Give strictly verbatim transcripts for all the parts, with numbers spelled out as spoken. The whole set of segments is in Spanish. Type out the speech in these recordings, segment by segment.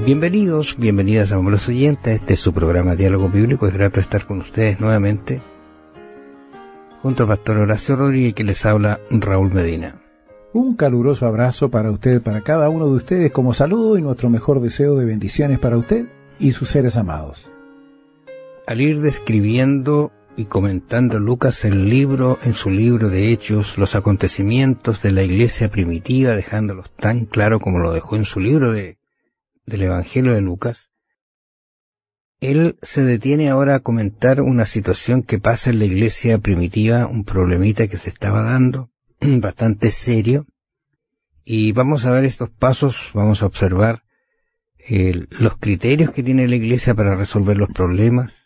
Bienvenidos, bienvenidas a los oyentes. Este es su programa Diálogo Bíblico. Es grato estar con ustedes nuevamente, junto al pastor Horacio Rodríguez, que les habla Raúl Medina. Un caluroso abrazo para usted, para cada uno de ustedes como saludo y nuestro mejor deseo de bendiciones para usted y sus seres amados. Al ir describiendo y comentando Lucas el libro, en su libro de Hechos, los acontecimientos de la iglesia primitiva, dejándolos tan claro como lo dejó en su libro de del Evangelio de Lucas, él se detiene ahora a comentar una situación que pasa en la iglesia primitiva, un problemita que se estaba dando, bastante serio, y vamos a ver estos pasos, vamos a observar eh, los criterios que tiene la iglesia para resolver los problemas,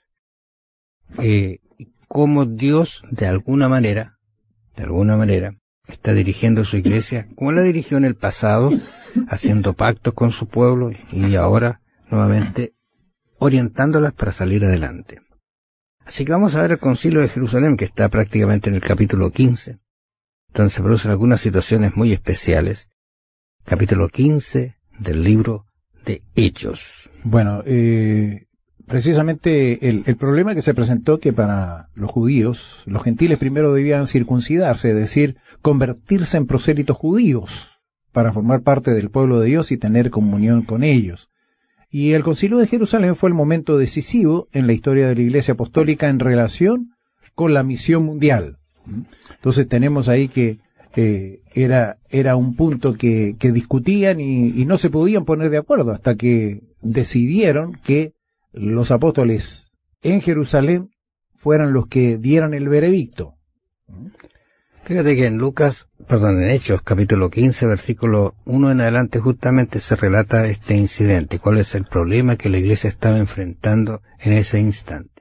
eh, cómo Dios de alguna manera, de alguna manera, está dirigiendo su iglesia, como la dirigió en el pasado, haciendo pactos con su pueblo y ahora nuevamente orientándolas para salir adelante. Así que vamos a ver el Concilio de Jerusalén, que está prácticamente en el capítulo quince, donde se producen algunas situaciones muy especiales. Capítulo quince del libro de Hechos. Bueno, eh, precisamente el, el problema que se presentó que para los judíos, los gentiles primero debían circuncidarse, es decir, convertirse en prosélitos judíos para formar parte del pueblo de Dios y tener comunión con ellos. Y el Concilio de Jerusalén fue el momento decisivo en la historia de la Iglesia Apostólica en relación con la misión mundial. Entonces tenemos ahí que eh, era era un punto que, que discutían y, y no se podían poner de acuerdo hasta que decidieron que los apóstoles en Jerusalén fueran los que dieran el veredicto. Fíjate que en Lucas, perdón, en Hechos, capítulo quince, versículo uno en adelante, justamente se relata este incidente, cuál es el problema que la iglesia estaba enfrentando en ese instante.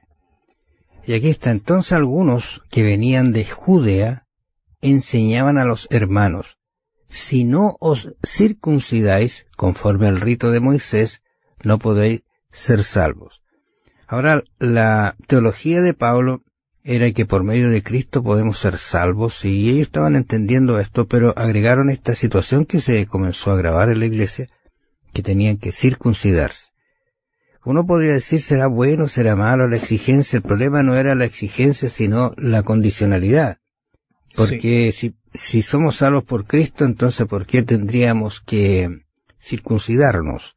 Y aquí está, entonces algunos que venían de Judea enseñaban a los hermanos, si no os circuncidáis conforme al rito de Moisés, no podéis ser salvos. Ahora, la teología de Pablo era que por medio de Cristo podemos ser salvos, y ellos estaban entendiendo esto, pero agregaron esta situación que se comenzó a agravar en la iglesia, que tenían que circuncidarse. Uno podría decir, ¿será bueno, será malo la exigencia? El problema no era la exigencia, sino la condicionalidad. Porque sí. si, si somos salvos por Cristo, entonces ¿por qué tendríamos que circuncidarnos?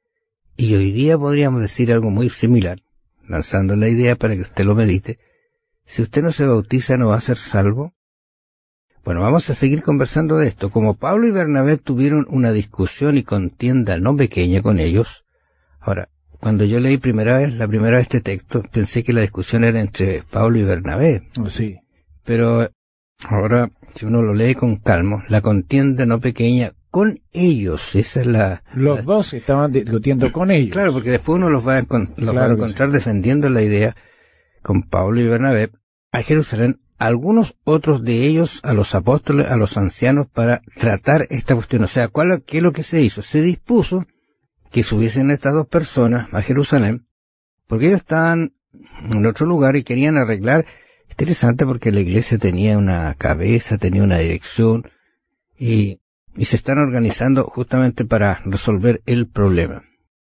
Y hoy día podríamos decir algo muy similar, lanzando la idea para que usted lo medite. Si usted no se bautiza, ¿no va a ser salvo? Bueno, vamos a seguir conversando de esto. Como Pablo y Bernabé tuvieron una discusión y contienda no pequeña con ellos. Ahora, cuando yo leí primera vez, la primera vez este texto, pensé que la discusión era entre Pablo y Bernabé. Sí. Pero ahora, si uno lo lee con calma, la contienda no pequeña con ellos, esa es la... Los la, dos estaban discutiendo con ellos. Claro, porque después uno los va a, los claro va a encontrar sí. defendiendo la idea con Pablo y Bernabé a Jerusalén, algunos otros de ellos a los apóstoles, a los ancianos, para tratar esta cuestión. O sea, ¿cuál, ¿qué es lo que se hizo? Se dispuso que subiesen estas dos personas a Jerusalén, porque ellos estaban en otro lugar y querían arreglar. Interesante, porque la iglesia tenía una cabeza, tenía una dirección, y, y se están organizando justamente para resolver el problema.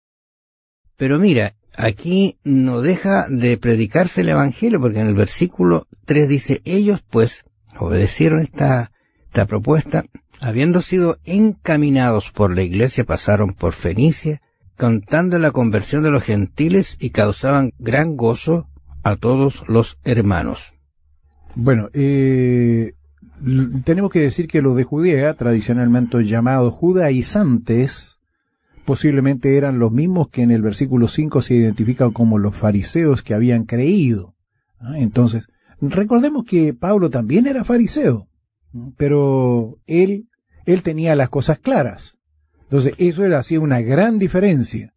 Pero mira, aquí no deja de predicarse el Evangelio, porque en el versículo tres dice, ellos pues obedecieron esta, esta propuesta, habiendo sido encaminados por la iglesia, pasaron por Fenicia, contando la conversión de los gentiles y causaban gran gozo a todos los hermanos. Bueno, eh, tenemos que decir que los de Judea, tradicionalmente llamados judaizantes, posiblemente eran los mismos que en el versículo cinco se identifican como los fariseos que habían creído. Entonces, recordemos que Pablo también era fariseo, pero él, él tenía las cosas claras. Entonces, eso era así una gran diferencia.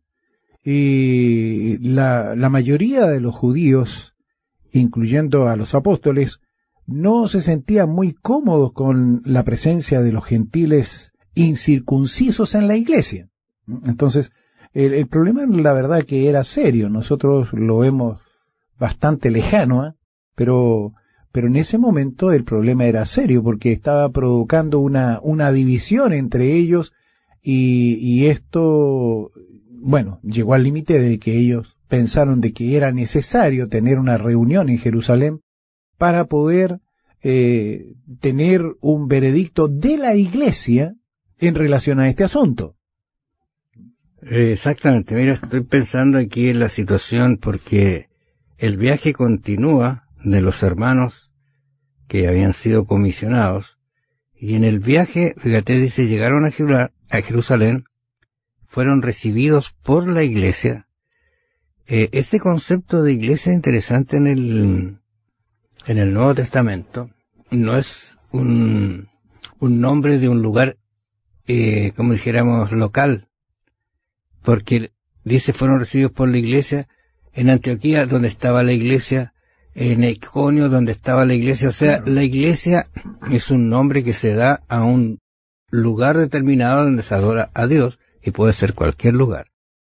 Y la, la mayoría de los judíos, incluyendo a los apóstoles, no se sentían muy cómodos con la presencia de los gentiles incircuncisos en la iglesia. Entonces, el, el problema, la verdad, que era serio. Nosotros lo vemos bastante lejano, ¿eh? pero pero en ese momento el problema era serio, porque estaba provocando una una división entre ellos, y, y esto bueno, llegó al límite de que ellos pensaron de que era necesario tener una reunión en Jerusalén para poder eh, tener un veredicto de la Iglesia en relación a este asunto. Exactamente, mira, estoy pensando aquí en la situación porque el viaje continúa de los hermanos que habían sido comisionados, y en el viaje, fíjate, dice, llegaron a, Jer- a Jerusalén, fueron recibidos por la iglesia. Eh, este concepto de iglesia es interesante en el, en el Nuevo Testamento. No es un, un nombre de un lugar, eh, como dijéramos, local, porque dice fueron recibidos por la iglesia en Antioquía, donde estaba la iglesia, en Iconio, donde estaba la iglesia. O sea, claro, la iglesia es un nombre que se da a un lugar determinado donde se adora a Dios, y puede ser cualquier lugar.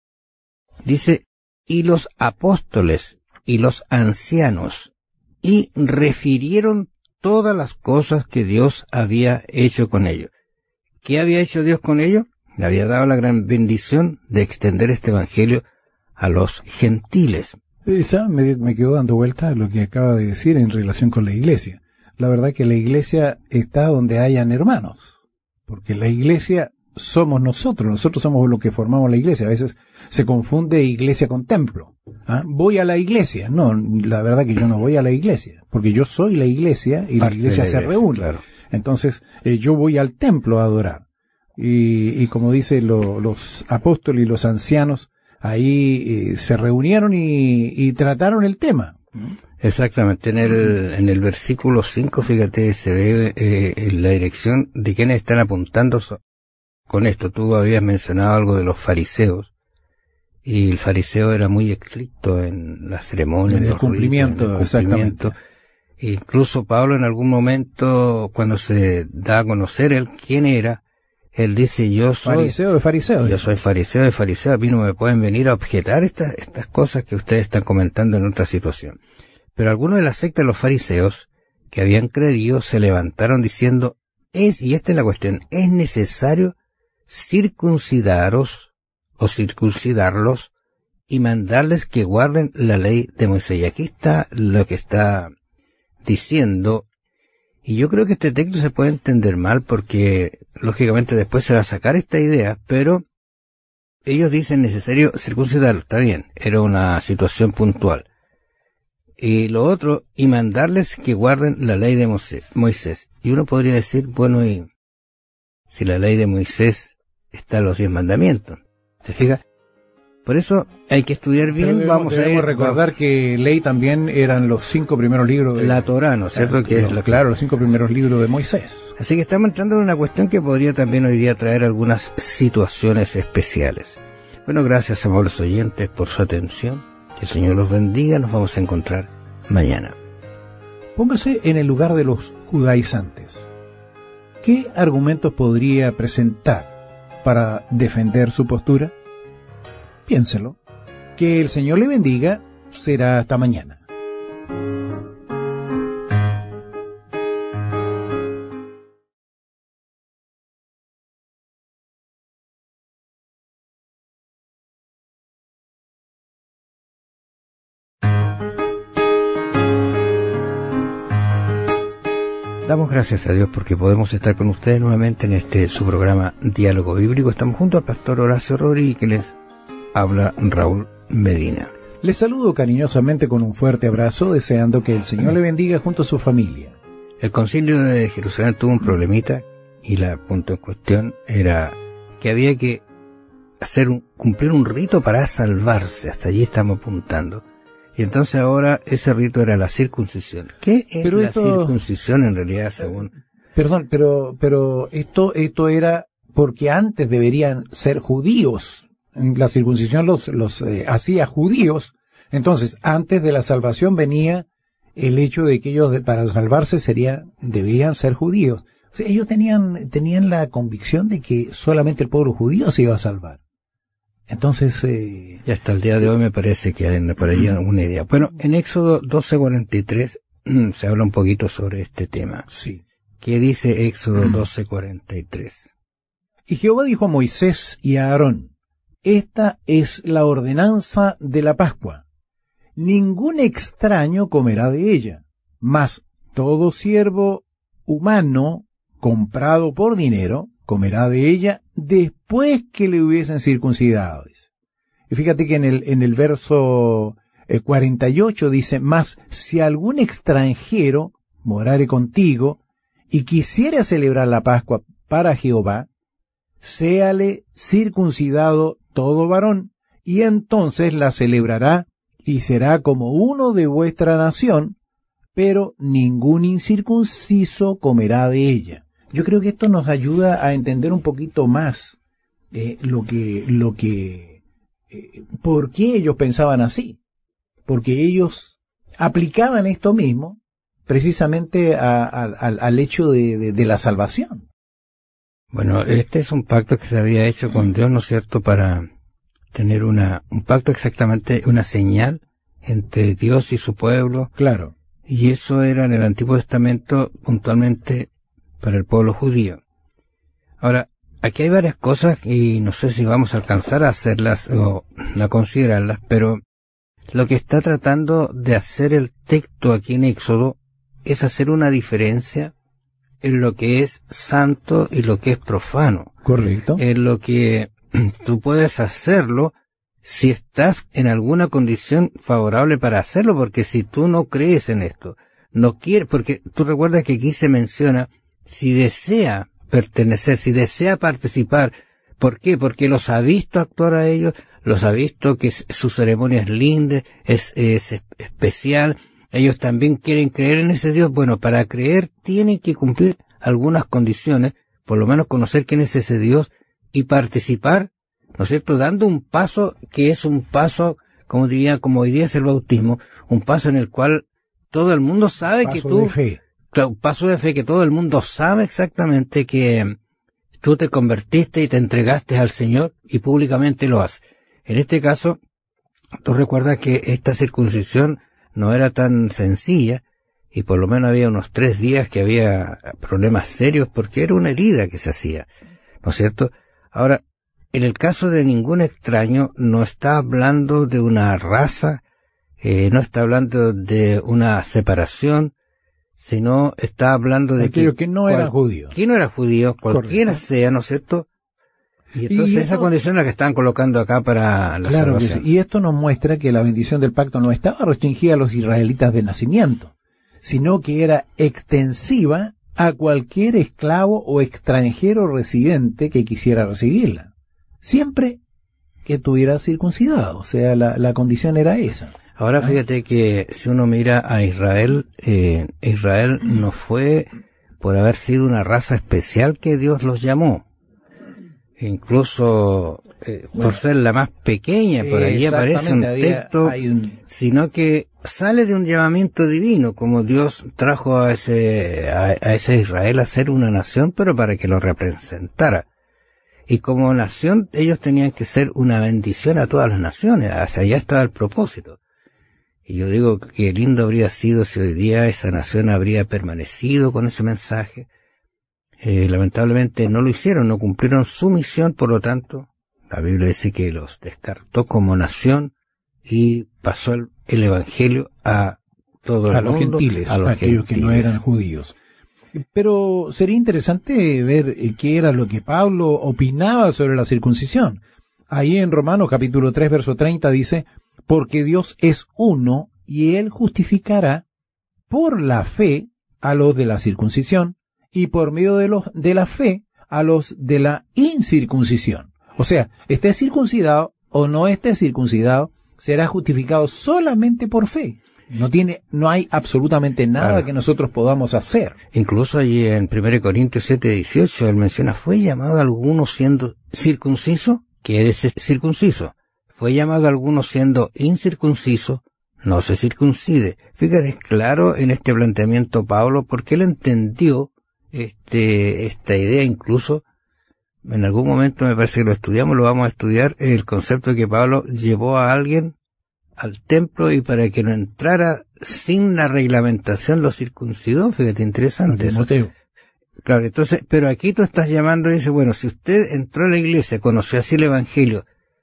Dice, y los apóstoles y los ancianos, y refirieron todas las cosas que Dios había hecho con ellos. ¿Qué había hecho Dios con ellos? Le había dado la gran bendición de extender este evangelio a los gentiles. Esa me, me quedó dando vuelta a lo que acaba de decir en relación con la iglesia. La verdad que la iglesia está donde hayan hermanos, porque la iglesia somos nosotros, nosotros somos lo que formamos la iglesia. A veces se confunde iglesia con templo. ¿Ah? Voy a la iglesia. No, la verdad que yo no voy a la iglesia, porque yo soy la iglesia y la iglesia se reúne. Claro. Entonces, eh, yo voy al templo a adorar. Y, y como dice lo, los apóstoles y los ancianos, ahí eh, se reunieron y, y trataron el tema. Exactamente. En el, en el versículo cinco, fíjate, se ve eh, en la dirección de quienes están apuntando so- con esto. Tú habías mencionado algo de los fariseos, y el fariseo era muy estricto en la ceremonia, en el en cumplimiento, ritos, en el cumplimiento. Incluso Pablo en algún momento, cuando se da a conocer él quién era, él dice, yo soy fariseo de fariseo. Yo soy fariseo de fariseo. A mí no me pueden venir a objetar estas, estas cosas que ustedes están comentando en otra situación. Pero algunos de la secta de los fariseos que habían creído se levantaron diciendo, es, y esta es la cuestión, es necesario circuncidaros o circuncidarlos y mandarles que guarden la ley de Moisés. Y aquí está lo que está diciendo. Y yo creo que este texto se puede entender mal porque, lógicamente, después se va a sacar esta idea, pero ellos dicen necesario circuncidarlo. Está bien, era una situación puntual. Y lo otro, y mandarles que guarden la ley de Moisés. Y uno podría decir, bueno, y si la ley de Moisés está en los diez mandamientos, ¿se fija? Por eso hay que estudiar bien. Debemos, vamos a ir, recordar vamos. que ley también eran los cinco primeros libros de la Torá, ¿no es cierto? Claro, que es la, claro, los cinco primeros libros de Moisés. Así que estamos entrando en una cuestión que podría también hoy día traer algunas situaciones especiales. Bueno, gracias, amables oyentes, por su atención. Que el Señor los bendiga. Nos vamos a encontrar mañana. Póngase en el lugar de los judaizantes. ¿Qué argumentos podría presentar para defender su postura? Piénselo. Que el Señor le bendiga. Será hasta mañana. Damos gracias a Dios porque podemos estar con ustedes nuevamente en este su programa Diálogo Bíblico. Estamos junto al pastor Horacio Rodríguez, que les habla Raúl Medina. Les saludo cariñosamente con un fuerte abrazo, deseando que el Señor le bendiga junto a su familia. El concilio de Jerusalén tuvo un problemita y la punto en cuestión era que había que hacer un, cumplir un rito para salvarse. Hasta allí estamos apuntando. Y entonces ahora ese rito era la circuncisión. ¿Qué es pero la esto, circuncisión en realidad según? Perdón, pero pero esto esto era porque antes deberían ser judíos. La circuncisión los los eh, hacía judíos. Entonces, antes de la salvación venía el hecho de que ellos de, para salvarse sería debían ser judíos. O sea, ellos tenían tenían la convicción de que solamente el pueblo judío se iba a salvar. Entonces, eh, y hasta el día de hoy me parece que hay por ahí alguna idea. Bueno, en Éxodo doce cuarenta y tres se habla un poquito sobre este tema. Sí. ¿Qué dice Éxodo doce cuarenta y tres? Y Jehová dijo a Moisés y a Aarón, esta es la ordenanza de la Pascua. Ningún extraño comerá de ella, mas todo siervo humano comprado por dinero comerá de ella después que le hubiesen circuncidado. Y fíjate que en el, en el verso eh, cuarenta y ocho dice, mas si algún extranjero morare contigo y quisiera celebrar la Pascua para Jehová, séale circuncidado todo varón, y entonces la celebrará y será como uno de vuestra nación, pero ningún incircunciso comerá de ella. Yo creo que esto nos ayuda a entender un poquito más eh, lo que, lo que, eh, por qué ellos pensaban así. Porque ellos aplicaban esto mismo precisamente a, a, al, al hecho de, de, de la salvación. Bueno, este es un pacto que se había hecho con Dios, ¿no es cierto?, para tener una, un pacto exactamente, una señal entre Dios y su pueblo. Claro. Y eso era en el Antiguo Testamento puntualmente para el pueblo judío. Ahora, aquí hay varias cosas y no sé si vamos a alcanzar a hacerlas o a considerarlas, pero lo que está tratando de hacer el texto aquí en Éxodo es hacer una diferencia en lo que es santo y lo que es profano. Correcto. En lo que tú puedes hacerlo si estás en alguna condición favorable para hacerlo, porque si tú no crees en esto, no quieres, porque tú recuerdas que aquí se menciona si desea pertenecer, si desea participar. ¿Por qué? Porque los ha visto actuar a ellos, los ha visto que su ceremonia es linda, es, es especial. Ellos también quieren creer en ese Dios. Bueno, para creer tienen que cumplir algunas condiciones, por lo menos conocer quién es ese Dios y participar, ¿no es cierto?, dando un paso que es un paso, como diría, como hoy día es el bautismo, un paso en el cual todo el mundo sabe paso que tú, de fe. Claro, un paso de fe que todo el mundo sabe exactamente que tú te convertiste y te entregaste al Señor y públicamente lo haces. En este caso, tú recuerdas que esta circuncisión no era tan sencilla y por lo menos había unos tres días que había problemas serios porque era una herida que se hacía, ¿no es cierto? Ahora, en el caso de ningún extraño, no está hablando de una raza, eh, no está hablando de una separación, sino está hablando de aquellos que, que no eran judíos. Que no era judío, cualquiera Correcto. Sea, ¿no es cierto? Y entonces y esto, esa condición es la que están colocando acá para la claro salvación. Sí. Y esto nos muestra que la bendición del pacto no estaba restringida a los israelitas de nacimiento, sino que era extensiva a cualquier esclavo o extranjero residente que quisiera recibirla, siempre que tuviera circuncidado. O sea, la, la condición era esa. Ahora fíjate que si uno mira a Israel, eh, Israel no fue por haber sido una raza especial que Dios los llamó. Incluso eh, bueno, por ser la más pequeña, por allí aparece un texto, había, un... sino que sale de un llamamiento divino, como Dios trajo a ese, a, a ese Israel a ser una nación, pero para que lo representara. Y como nación, ellos tenían que ser una bendición a todas las naciones, hacia allá estaba el propósito. Y yo digo que lindo habría sido si hoy día esa nación habría permanecido con ese mensaje. Eh, lamentablemente no lo hicieron, no cumplieron su misión, por lo tanto, la Biblia dice que los descartó como nación y pasó el, el evangelio a todo el a mundo. Los gentiles, a los a aquellos gentiles. que no eran judíos. Pero sería interesante ver eh, qué era lo que Pablo opinaba sobre la circuncisión. Ahí en Romanos capítulo tres, verso treinta dice, porque Dios es uno y Él justificará por la fe a los de la circuncisión y por medio de los de la fe a los de la incircuncisión. O sea, esté circuncidado o no esté circuncidado, será justificado solamente por fe. No tiene, no hay absolutamente nada claro. que nosotros podamos hacer. Incluso allí en primera Corintios siete, dieciocho, él menciona, ¿fue llamado alguno siendo circunciso? Quiere ser circunciso. Fue llamado alguno siendo incircunciso, no se circuncide. Fíjate, claro en este planteamiento Pablo, porque él entendió este, esta idea, incluso en algún momento me parece que lo estudiamos, lo vamos a estudiar, el concepto de que Pablo llevó a alguien al templo y para que no entrara sin la reglamentación lo circuncidó. Fíjate, interesante eso. Claro, entonces, pero aquí tú estás llamando y dices, bueno, si usted entró a la iglesia, conoció así el evangelio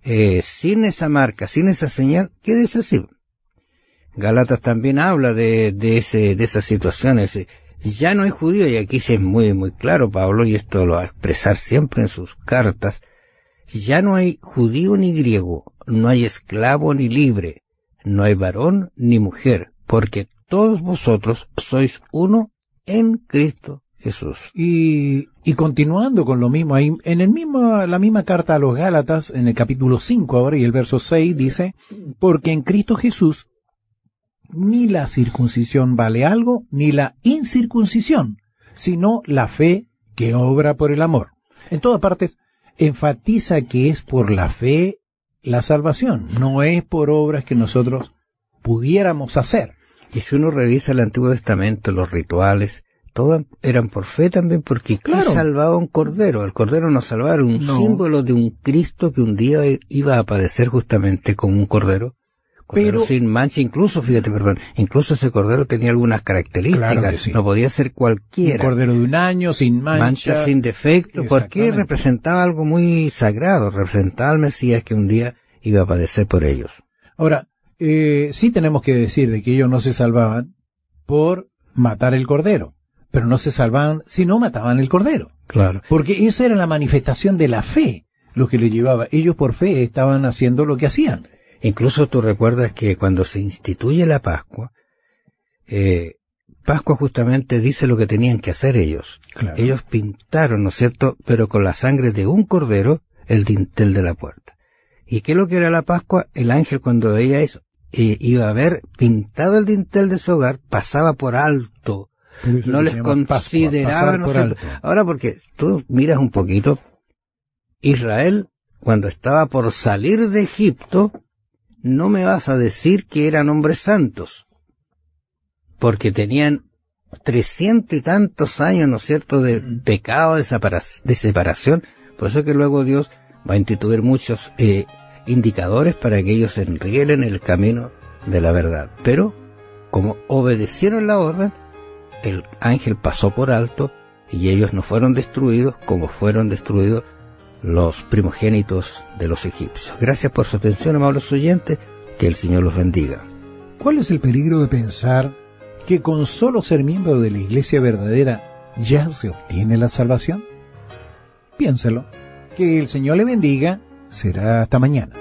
eh, sin esa marca, sin esa señal, quédese así. Gálatas también habla de, de ese, de esas situaciones. Ya no hay judío, y aquí sí es muy, muy claro Pablo, y esto lo va a expresar siempre en sus cartas. Ya no hay judío ni griego, no hay esclavo ni libre, no hay varón ni mujer, porque todos vosotros sois uno en Cristo Jesús. Y, y continuando con lo mismo, ahí, en el mismo, la misma carta a los Gálatas, en el capítulo cinco ahora, y el verso seis dice, porque en Cristo Jesús ni la circuncisión vale algo, ni la incircuncisión, sino la fe que obra por el amor. En todas partes, enfatiza que es por la fe la salvación, no es por obras que nosotros pudiéramos hacer. Y si uno revisa el Antiguo Testamento, los rituales, todos eran por fe también, porque ¿qué Claro. salvaba un cordero? El cordero no salvaba, era un No. símbolo de un Cristo que un día iba a aparecer justamente como un cordero. Cordero Pero- sin mancha, incluso, fíjate, perdón, incluso ese cordero tenía algunas características, Claro que sí. no podía ser Un cualquiera. cordero de un año, sin mancha. mancha, sin defecto, porque Exactamente. representaba algo muy sagrado, representaba al Mesías que un día iba a padecer por ellos. Ahora, eh, sí tenemos que decir de que ellos no se salvaban por matar el cordero, pero no se salvaban si no mataban el cordero, Claro. porque esa era la manifestación de la fe, lo que les llevaba. Ellos por fe estaban haciendo lo que hacían. Incluso tú recuerdas que cuando se instituye la Pascua, eh, Pascua justamente dice lo que tenían que hacer ellos. Claro. Ellos pintaron, ¿no es cierto?, pero con la sangre de un cordero, el dintel de la puerta. ¿Y qué es lo que era la Pascua? El ángel, cuando veía eso, eh, iba a ver pintado el dintel de su hogar, pasaba por alto. Pero eso No se les llama consideraba, Pascua, ¿no es pasar por cierto? alto. Ahora, porque tú miras un poquito, Israel, cuando estaba por salir de Egipto, no me vas a decir que eran hombres santos, porque tenían trescientos y tantos años, ¿no es cierto?, de pecado, de, separa- de separación. Por eso que luego Dios va a instituir muchos eh, indicadores para que ellos enrielen el camino de la verdad. Pero, como obedecieron la orden, el ángel pasó por alto y ellos no fueron destruidos como fueron destruidos los primogénitos de los egipcios. Gracias por su atención, amables oyentes, que el Señor los bendiga. ¿Cuál es el peligro de pensar que con solo ser miembro de la iglesia verdadera ya se obtiene la salvación? Piénselo. Que el Señor le bendiga. Será hasta mañana.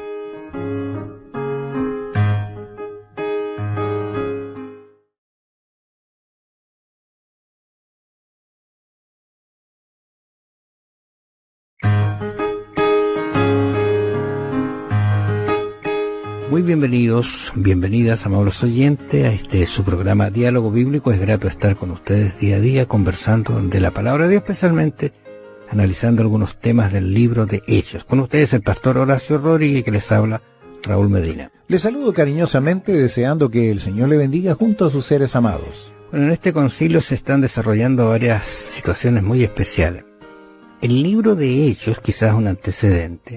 Muy bienvenidos, bienvenidas, amables oyentes, a este su programa Diálogo Bíblico. Es grato estar con ustedes día a día conversando de la Palabra de Dios, especialmente analizando algunos temas del libro de Hechos. Con ustedes el pastor Horacio Rodríguez, que les habla Raúl Medina. Les saludo cariñosamente deseando que el Señor le bendiga junto a sus seres amados. Bueno, en este concilio se están desarrollando varias situaciones muy especiales. El libro de Hechos, quizás un antecedente,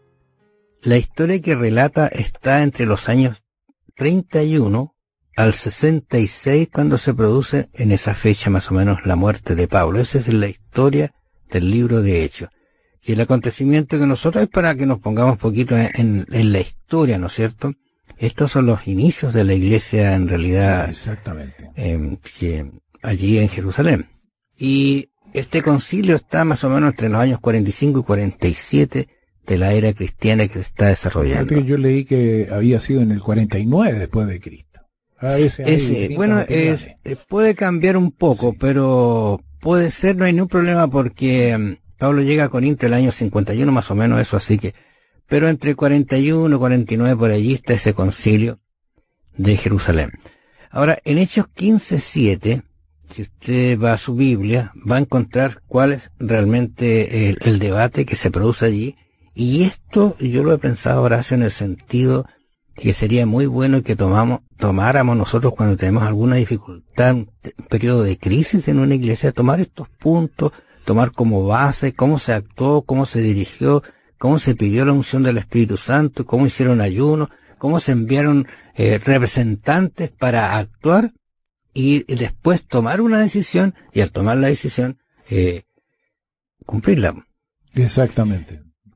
la historia que relata está entre los años treinta y uno al sesenta y seis, cuando se produce en esa fecha más o menos la muerte de Pablo. Esa es la historia del libro de Hechos. Y el acontecimiento que nosotros es para que nos pongamos un poquito en, en, en la historia, ¿no es cierto? Estos son los inicios de la iglesia en realidad, Exactamente. eh, que allí en Jerusalén. Y este concilio está más o menos entre los años cuarenta y cinco y cuarenta y siete de la era cristiana que se está desarrollando. Fíjate que yo leí que había sido en el cuarenta y nueve después de Cristo. A veces hay Ese, distintas bueno, opiniones. es, eh, puede cambiar un poco, Sí. pero puede ser, no hay ningún problema, porque um, Pablo llega a Corinto el año cincuenta y uno más o menos, eso, así que, pero entre cuarenta y uno y cuarenta y nueve por allí está ese concilio de Jerusalén. Ahora, en Hechos quince siete, si usted va a su Biblia, va a encontrar cuál es realmente el, el debate que se produce allí. Y esto yo lo he pensado, Horacio, en el sentido que sería muy bueno que tomamos, tomáramos nosotros cuando tenemos alguna dificultad, un periodo de crisis en una iglesia, tomar estos puntos, tomar como base cómo se actuó, cómo se dirigió, cómo se pidió la unción del Espíritu Santo, cómo hicieron ayuno, cómo se enviaron eh, representantes para actuar y después tomar una decisión, y al tomar la decisión, eh, cumplirla. Exactamente.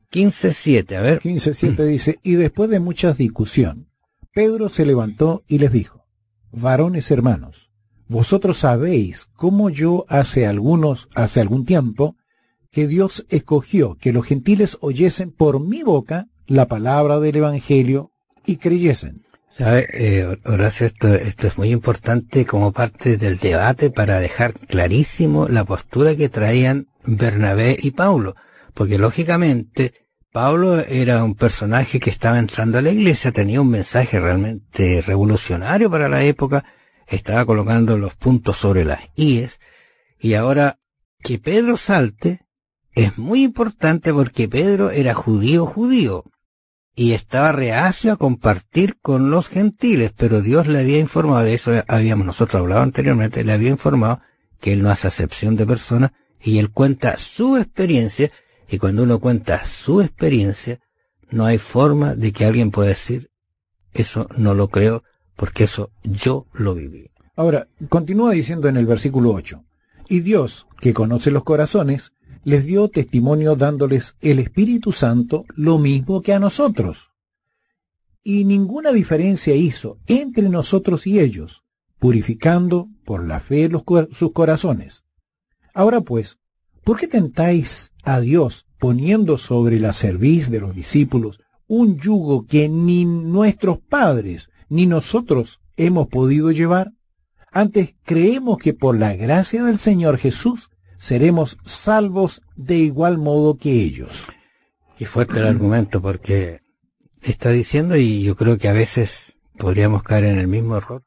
quince siete, a ver. quince siete dice, y después de mucha discusión, Pedro se levantó y les dijo, varones hermanos, vosotros sabéis cómo yo hace algunos, hace algún tiempo, que Dios escogió que los gentiles oyesen por mi boca la palabra del Evangelio y creyesen. ¿Sabe, eh, Horacio, esto, esto es muy importante como parte del debate para dejar clarísimo la postura que traían Bernabé y Pablo? Porque lógicamente Pablo era un personaje que estaba entrando a la iglesia, tenía un mensaje realmente revolucionario para la época, estaba colocando los puntos sobre las íes, y ahora que Pedro salte es muy importante porque Pedro era judío judío y estaba reacio a compartir con los gentiles, pero Dios le había informado, de eso habíamos nosotros hablado anteriormente, le había informado que él no hace acepción de personas y él cuenta su experiencia. Y cuando uno cuenta su experiencia, no hay forma de que alguien pueda decir, eso no lo creo, porque eso yo lo viví. Ahora, continúa diciendo en el versículo ocho, y Dios, que conoce los corazones, les dio testimonio dándoles el Espíritu Santo lo mismo que a nosotros. Y ninguna diferencia hizo entre nosotros y ellos, purificando por la fe los, sus corazones. Ahora pues, ¿por qué tentáis a Dios poniendo sobre la cerviz de los discípulos un yugo que ni nuestros padres ni nosotros hemos podido llevar? Antes creemos que por la gracia del Señor Jesús seremos salvos de igual modo que ellos. Y fuerte el argumento porque está diciendo, y yo creo que a veces podríamos caer en el mismo error,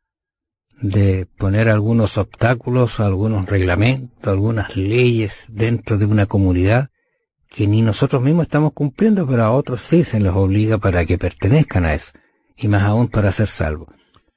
de poner algunos obstáculos, algunos reglamentos, algunas leyes dentro de una comunidad que ni nosotros mismos estamos cumpliendo, pero a otros sí se les obliga para que pertenezcan a eso, y más aún para ser salvos.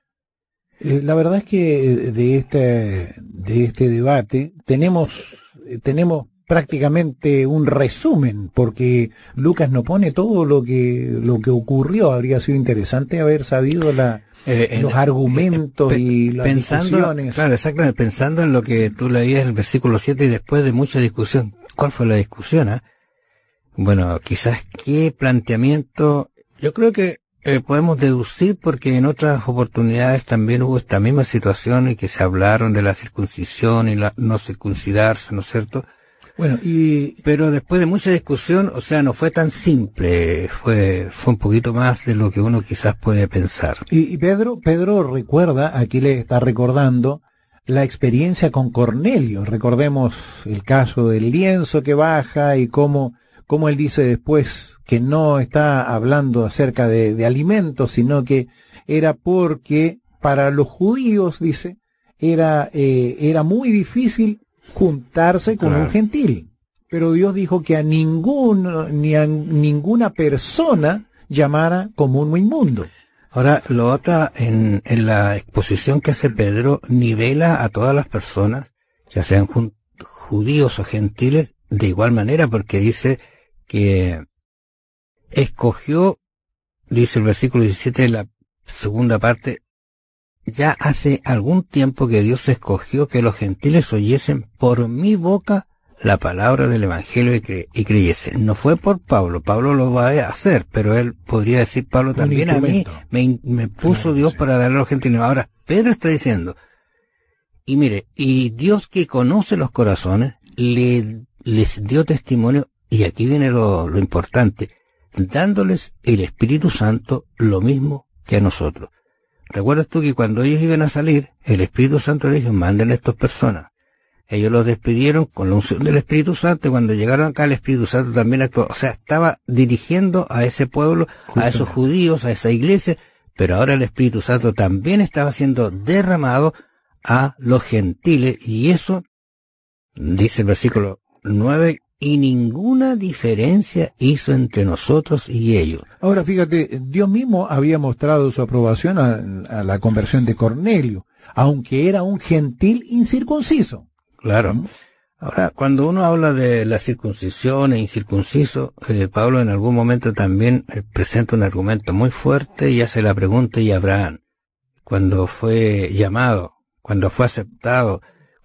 Eh, la verdad es que de este, de este debate tenemos, tenemos prácticamente un resumen, porque Lucas no pone todo lo que, lo que ocurrió. Habría sido interesante haber sabido la, eh, los en, argumentos eh, y las pensando, discusiones. Claro, exactamente, pensando en lo que tú leías en el versículo siete y después de mucha discusión. ¿Cuál fue la discusión? Eh? Bueno, quizás qué planteamiento, yo creo que Eh, podemos deducir porque en otras oportunidades también hubo esta misma situación y que se hablaron de la circuncisión y la no circuncidarse, ¿no es cierto? Bueno, y pero después de mucha discusión, o sea, no fue tan simple, fue fue un poquito más de lo que uno quizás puede pensar. Y, y Pedro, Pedro recuerda, aquí le está recordando la experiencia con Cornelio. Recordemos el caso del lienzo que baja y cómo, cómo él dice después que no está hablando acerca de, de alimentos, sino que era porque para los judíos, dice, era, eh, era muy difícil juntarse con claro. un gentil. Pero Dios dijo que a ningún, ni a ninguna persona llamara común o inmundo. Ahora, lo otro, en, en la exposición que hace Pedro, nivela a todas las personas, ya sean judíos o gentiles, de igual manera, porque dice que escogió, dice el versículo diecisiete, la segunda parte, ya hace algún tiempo que Dios escogió que los gentiles oyesen por mi boca la palabra del Evangelio y, cre y creyesen. No fue por Pablo, Pablo lo va a hacer, pero él podría decir, Pablo también a mí me, me puso claro, Dios sí. para darle a los gentiles. Ahora, Pedro está diciendo, y mire, y Dios que conoce los corazones, le, les dio testimonio, y aquí viene lo, lo importante, dándoles el Espíritu Santo lo mismo que a nosotros. ¿Recuerdas tú que cuando ellos iban a salir, el Espíritu Santo les dijo, manden a estas personas? Ellos los despidieron con la unción del Espíritu Santo, y cuando llegaron acá el Espíritu Santo también actuó. O sea, estaba dirigiendo a ese pueblo, Justo. a esos judíos, a esa iglesia, pero ahora el Espíritu Santo también estaba siendo derramado a los gentiles, y eso, dice el versículo nueve, y ninguna diferencia hizo entre nosotros y ellos. Ahora fíjate, Dios mismo había mostrado su aprobación a, a la conversión de Cornelio, aunque era un gentil incircunciso. Claro. ¿Mm? Ahora, cuando uno habla de la circuncisión e incircunciso, eh, Pablo en algún momento también eh, presenta un argumento muy fuerte y hace la pregunta, y Abraham, cuando fue llamado, cuando fue aceptado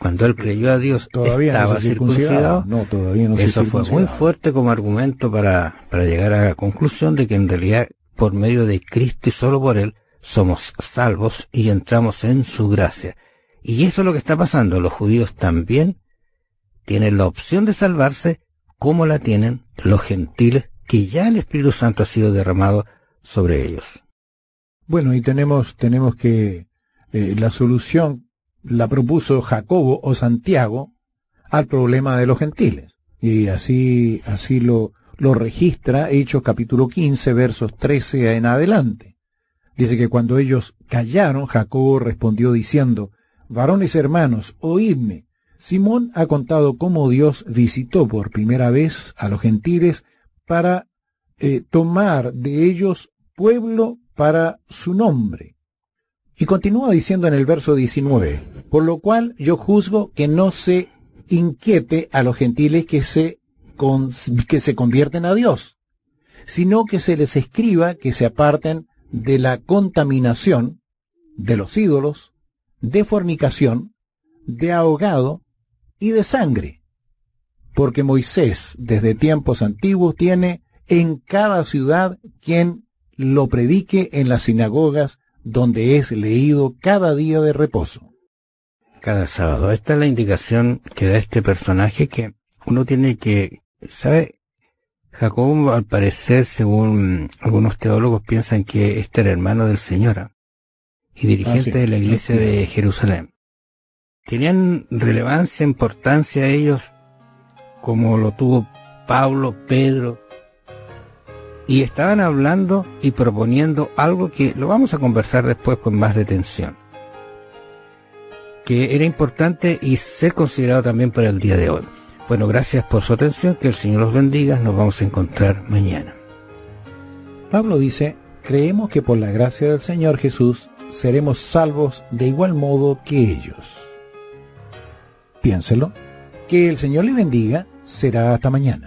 cuando él creyó a Dios, todavía estaba no se circuncidado. No, todavía no se Eso fue muy fuerte como argumento para, para llegar a la conclusión de que en realidad, por medio de Cristo y solo por él, somos salvos y entramos en su gracia. Y eso es lo que está pasando. Los judíos también tienen la opción de salvarse, como la tienen los gentiles, que ya el Espíritu Santo ha sido derramado sobre ellos. Bueno, y tenemos, tenemos que eh, la solución la propuso Jacobo o Santiago al problema de los gentiles. Y así, así lo, lo registra Hechos capítulo quince, versos trece en adelante. Dice que cuando ellos callaron, Jacobo respondió diciendo: varones hermanos, oídme. Simón ha contado cómo Dios visitó por primera vez a los gentiles para eh, tomar de ellos pueblo para su nombre. Y continúa diciendo en el verso diecinueve, por lo cual yo juzgo que no se inquiete a los gentiles que se, con, que se convierten a Dios, sino que se les escriba que se aparten de la contaminación, de los ídolos, de fornicación, de ahogado y de sangre. Porque Moisés, desde tiempos antiguos, tiene en cada ciudad quien lo predique en las sinagogas, donde es leído cada día de reposo. Cada sábado. Esta es la indicación que da este personaje, que uno tiene que, ¿sabe? Jacobo, al parecer, según algunos teólogos, piensan que este era hermano del Señor y dirigente ah, sí, de la iglesia sí. de Jerusalén. Tenían relevancia, importancia ellos, como lo tuvo Pablo, Pedro, y estaban hablando y proponiendo algo que lo vamos a conversar después con más detención, que era importante y ser considerado también para el día de hoy. Bueno, gracias por su atención, que el Señor los bendiga, nos vamos a encontrar mañana. Pablo dice: creemos que por la gracia del Señor Jesús seremos salvos de igual modo que ellos. Piénselo, que el Señor le bendiga, será hasta mañana.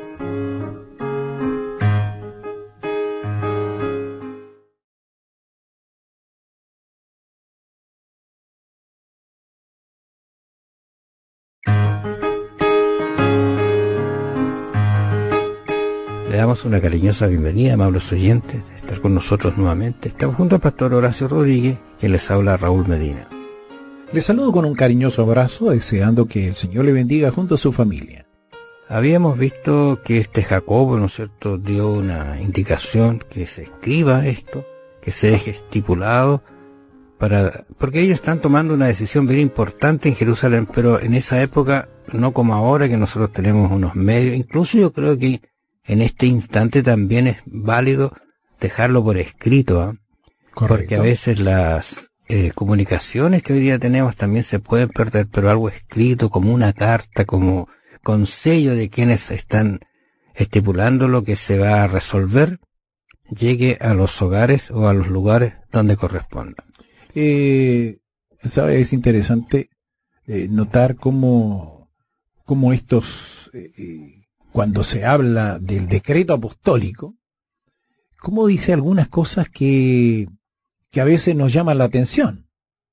Le damos una cariñosa bienvenida, amables oyentes, de estar con nosotros nuevamente. Estamos junto al pastor Horacio Rodríguez, que les habla Raúl Medina. Les saludo con un cariñoso abrazo, deseando que el Señor le bendiga junto a su familia. Habíamos visto que este Jacobo, ¿no es cierto?, dio una indicación que se escriba esto, que se deje estipulado, para, porque ellos están tomando una decisión bien importante en Jerusalén, pero en esa época, no como ahora, que nosotros tenemos unos medios. Incluso yo creo que en este instante también es válido dejarlo por escrito, ¿eh? Porque a veces las eh, comunicaciones que hoy día tenemos también se pueden perder, pero algo escrito, como una carta, como con sello de quienes están estipulando lo que se va a resolver, llegue a los hogares o a los lugares donde corresponda. Eh, ¿sabe? Es interesante eh, notar cómo, cómo estos... Eh, cuando se habla del decreto apostólico, cómo dice algunas cosas que, que a veces nos llaman la atención.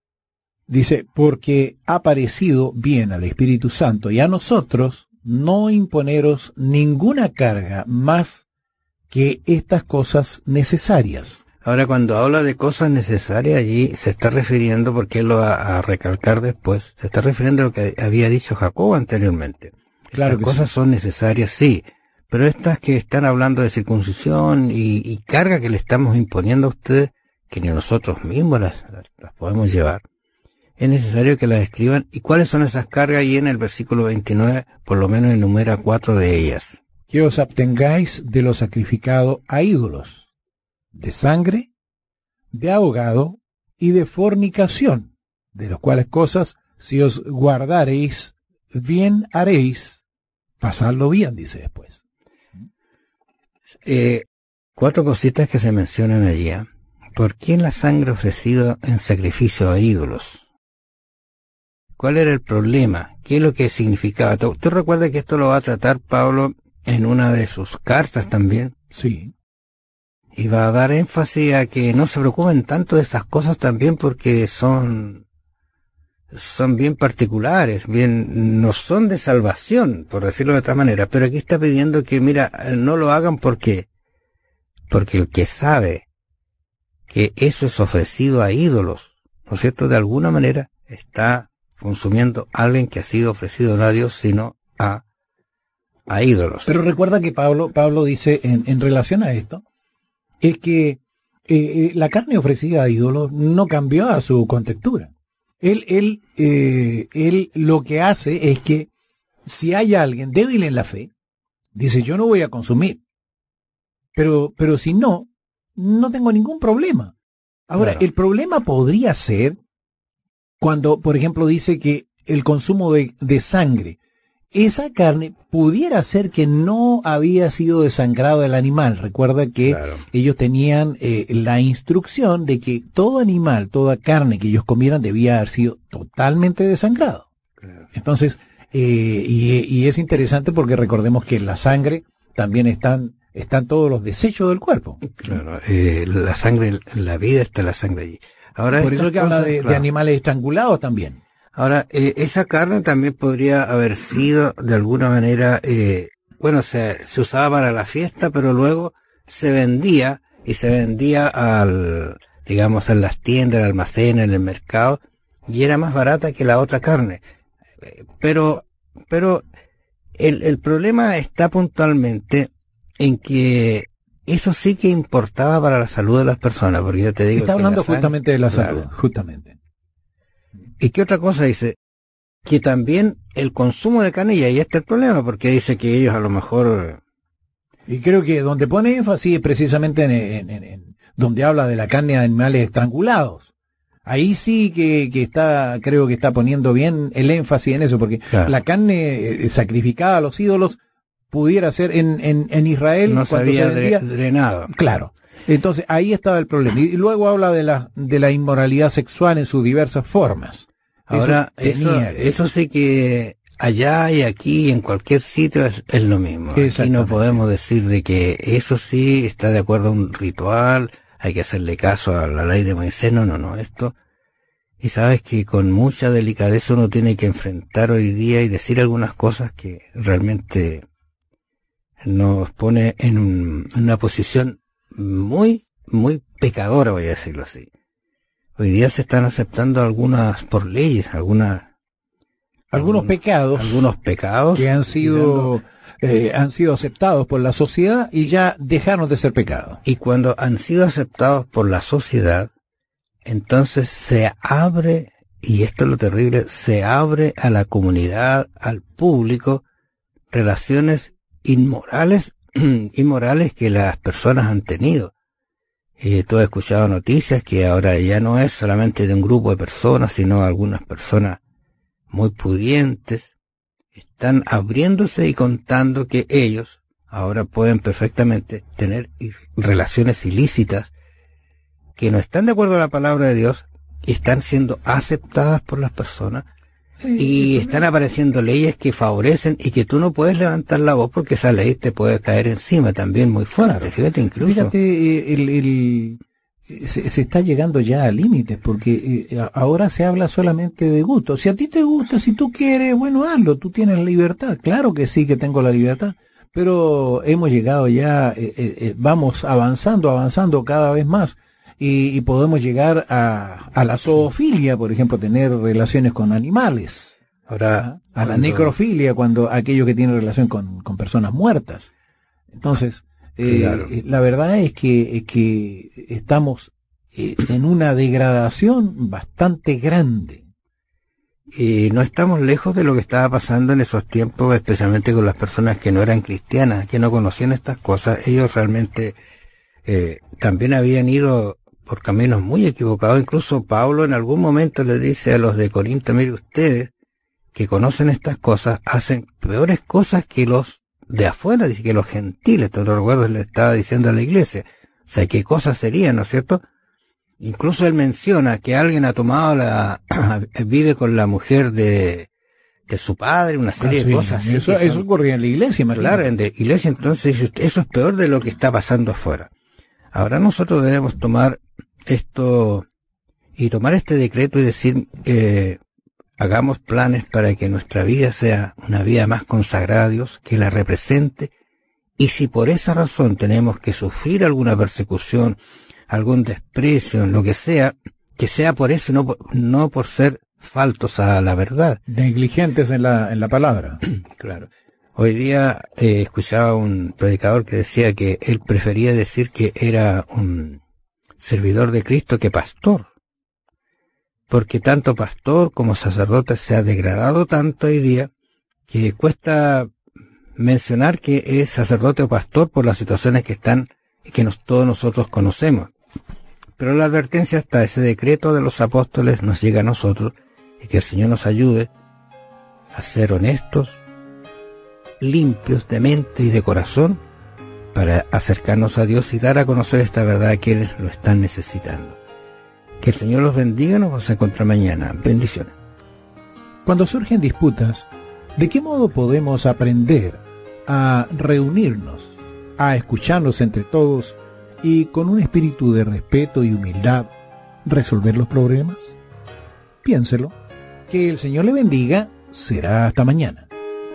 Dice, porque ha parecido bien al Espíritu Santo y a nosotros no imponeros ninguna carga más que estas cosas necesarias. Ahora, cuando habla de cosas necesarias, allí se está refiriendo, porque él lo va a recalcar después, se está refiriendo a lo que había dicho Jacobo anteriormente. Claro, Estas cosas sí son necesarias, sí, pero estas que están hablando de circuncisión y, y carga que le estamos imponiendo a ustedes, que ni nosotros mismos las, las, las podemos llevar, es necesario que las escriban. ¿Y cuáles son esas cargas? Y en el versículo veintinueve, por lo menos enumera cuatro de ellas. Que os abstengáis de lo sacrificado a ídolos, de sangre, de ahogado y de fornicación, de las cuales cosas, si os guardareis, bien haréis. Pasarlo bien, dice después. Eh, cuatro cositas que se mencionan allí. ¿eh? ¿Por qué la sangre ofrecida en sacrificio a ídolos? ¿Cuál era el problema? ¿Qué es lo que significaba? ¿Usted recuerda que esto lo va a tratar Pablo en una de sus cartas también? Sí. Y va a dar énfasis a que no se preocupen tanto de estas cosas también, porque son son bien particulares, bien, no son de salvación, por decirlo de otra manera, pero aquí está pidiendo que, mira, no lo hagan porque, porque el que sabe que eso es ofrecido a ídolos, ¿no es cierto?, de alguna manera está consumiendo a alguien que ha sido ofrecido no a Dios, sino a, a ídolos. Pero recuerda que Pablo, Pablo dice en, en relación a esto, es que eh, la carne ofrecida a ídolos no cambió a su contextura. Él, él, eh, él lo que hace es que si hay alguien débil en la fe, dice, yo no voy a consumir. Pero, pero si no, no tengo ningún problema. Ahora, claro, el problema podría ser cuando, por ejemplo, dice que el consumo de, de sangre, esa carne pudiera ser que no había sido desangrado el animal. Recuerda que claro, ellos tenían eh, la instrucción de que todo animal, toda carne que ellos comieran debía haber sido totalmente desangrado. Claro. Entonces, eh, y, y es interesante porque recordemos que en la sangre también están, están todos los desechos del cuerpo. Claro, eh, la sangre, en la vida está la sangre allí. Ahora por eso que cosas, habla de, claro, de animales estrangulados también. Ahora, eh, esa carne también podría haber sido, de alguna manera, eh, bueno, se, se usaba para la fiesta, pero luego se vendía, y se vendía al, digamos, en las tiendas, en el almacén, en el mercado, y era más barata que la otra carne. Pero, pero, el, el problema está puntualmente en que eso sí que importaba para la salud de las personas, porque yo te digo... Está hablando sangre, justamente de la claro, salud, justamente. ¿Y qué otra cosa dice? Que también el consumo de carne, y ahí está el problema, porque dice que ellos a lo mejor... Y creo que donde pone énfasis es precisamente en, en, en, en donde habla de la carne de animales estrangulados. Ahí sí que, que está, creo que está poniendo bien el énfasis en eso, porque claro, la carne eh, sacrificada a los ídolos pudiera ser en, en, en Israel... No se había se vendía, drenado. Claro. Entonces ahí estaba el problema. Y luego habla de la, de la inmoralidad sexual en sus diversas formas. Ahora, eso, eso, eso sí que allá y aquí, en cualquier sitio, es, es lo mismo. Aquí no podemos decir de que eso sí está de acuerdo a un ritual, hay que hacerle caso a la ley de Moisés. No, no, no, esto... Y sabes que con mucha delicadeza uno tiene que enfrentar hoy día y decir algunas cosas que realmente nos pone en, un, en una posición muy, muy pecadora, voy a decirlo así. Hoy día se están aceptando algunas por leyes, algunas algunos algún, pecados, algunos pecados que han sido eh, han sido aceptados por la sociedad y ya dejaron de ser pecados. Y cuando han sido aceptados por la sociedad, entonces se abre, y esto es lo terrible, se abre a la comunidad, al público, relaciones inmorales, inmorales que las personas han tenido. Eh, tú has escuchado noticias que ahora ya no es solamente de un grupo de personas, sino algunas personas muy pudientes están abriéndose y contando que ellos ahora pueden perfectamente tener relaciones ilícitas que no están de acuerdo a la palabra de Dios y están siendo aceptadas por las personas. Y están apareciendo leyes que favorecen y que tú no puedes levantar la voz porque esa ley te puede caer encima también muy fuerte. Claro. Fíjate incluso. Fíjate, el, el, se, se está llegando ya a límites porque eh, ahora se habla solamente de gusto. Si a ti te gusta, si tú quieres, bueno, hazlo, tú tienes libertad. Claro que sí que tengo la libertad, pero hemos llegado ya, eh, eh, vamos avanzando, avanzando cada vez más. Y, y podemos llegar a, a la zoofilia, por ejemplo, tener relaciones con animales. Ahora, a, a la necrofilia, cuando aquello que tiene relación con, con personas muertas. Entonces, eh, claro, la verdad es que, es que estamos eh, en una degradación bastante grande. Y no estamos lejos de lo que estaba pasando en esos tiempos, especialmente con las personas que no eran cristianas, que no conocían estas cosas. Ellos realmente eh, también habían ido por caminos muy equivocados. Incluso Pablo en algún momento le dice a los de Corinto, mire, ustedes que conocen estas cosas hacen peores cosas que los de afuera, dice que los gentiles. Te lo recuerdo, le estaba diciendo a la iglesia. O sea, ¿qué cosas serían, no es cierto? Incluso él menciona que alguien ha tomado la, vive con la mujer de, de su padre, una serie ah, sí, de cosas. Eso, son, eso ocurría en la iglesia, imagínate. Claro, en la iglesia. Entonces eso es peor de lo que está pasando afuera. Ahora nosotros debemos tomar esto y tomar este decreto y decir, eh, hagamos planes para que nuestra vida sea una vida más consagrada a Dios, que la represente, y si por esa razón tenemos que sufrir alguna persecución, algún desprecio, lo que sea, que sea por eso, no por, no por ser faltos a la verdad. Negligentes en la, en la palabra. Claro. Hoy día eh, escuchaba un predicador que decía que él prefería decir que era un servidor de Cristo que pastor. Porque tanto pastor como sacerdote se ha degradado tanto hoy día que cuesta mencionar que es sacerdote o pastor por las situaciones que están y que nos, todos nosotros conocemos. Pero la advertencia hasta ese decreto de los apóstoles nos llega a nosotros, y que el Señor nos ayude a ser honestos, limpios de mente y de corazón, para acercarnos a Dios y dar a conocer esta verdad a quienes lo están necesitando. Que el Señor los bendiga, nos vamos a encontrar mañana. Bendiciones. Cuando surgen disputas, ¿de qué modo podemos aprender a reunirnos, a escucharnos entre todos y con un espíritu de respeto y humildad resolver los problemas? Piénselo. Que el Señor le bendiga. Será hasta mañana.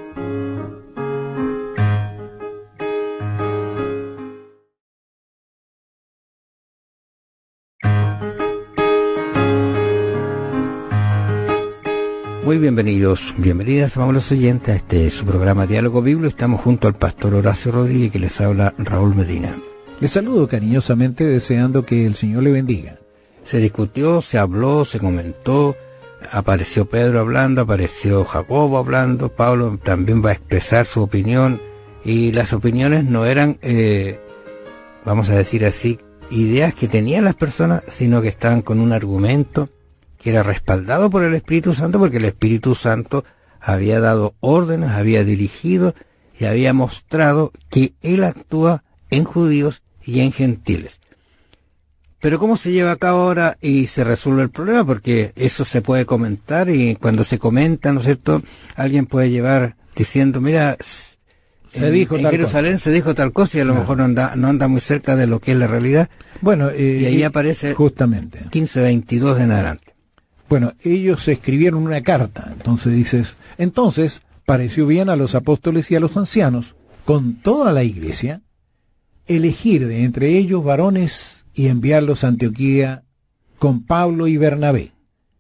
Muy bienvenidos, bienvenidas, amables oyentes, a este su programa Diálogo Bíblico. Estamos junto al pastor Horacio Rodríguez, que les habla Raúl Medina. Les saludo cariñosamente, deseando que el Señor le bendiga. Se discutió, se habló, se comentó, apareció Pedro hablando, apareció Jacobo hablando, Pablo también va a expresar su opinión, y las opiniones no eran, eh, vamos a decir así, ideas que tenían las personas, sino que estaban con un argumento que era respaldado por el Espíritu Santo, porque el Espíritu Santo había dado órdenes, había dirigido y había mostrado que Él actúa en judíos y en gentiles. Pero ¿cómo se lleva a cabo ahora y se resuelve el problema? Porque eso se puede comentar, y cuando se comenta, ¿no es cierto?, alguien puede llevar diciendo, mira, se en, dijo en tal Jerusalén cosa. se dijo tal cosa, y a lo no. mejor no anda, no anda muy cerca de lo que es la realidad. Bueno, eh, y ahí aparece justamente quince veintidós en adelante. Bueno, ellos escribieron una carta, entonces dices, entonces pareció bien a los apóstoles y a los ancianos, con toda la iglesia, elegir de entre ellos varones y enviarlos a Antioquía con Pablo y Bernabé,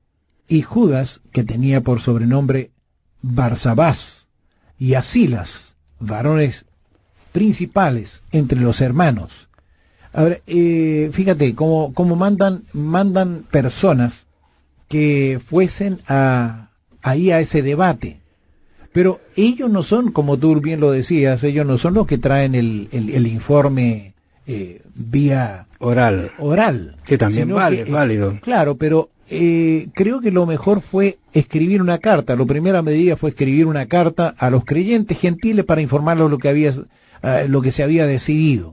y Judas, que tenía por sobrenombre Barsabás, y a Silas, varones principales entre los hermanos. Ahora, eh, fíjate, cómo, cómo mandan, mandan personas que fuesen a, ahí a ese debate. Pero ellos no son, como tú bien lo decías, ellos no son los que traen el, el, el informe eh, vía oral. oral. Que también vale, que, válido. Eh, claro, pero eh, creo que lo mejor fue escribir una carta. La primera medida fue escribir una carta a los creyentes gentiles para informarlos lo que había, uh, lo que se había decidido.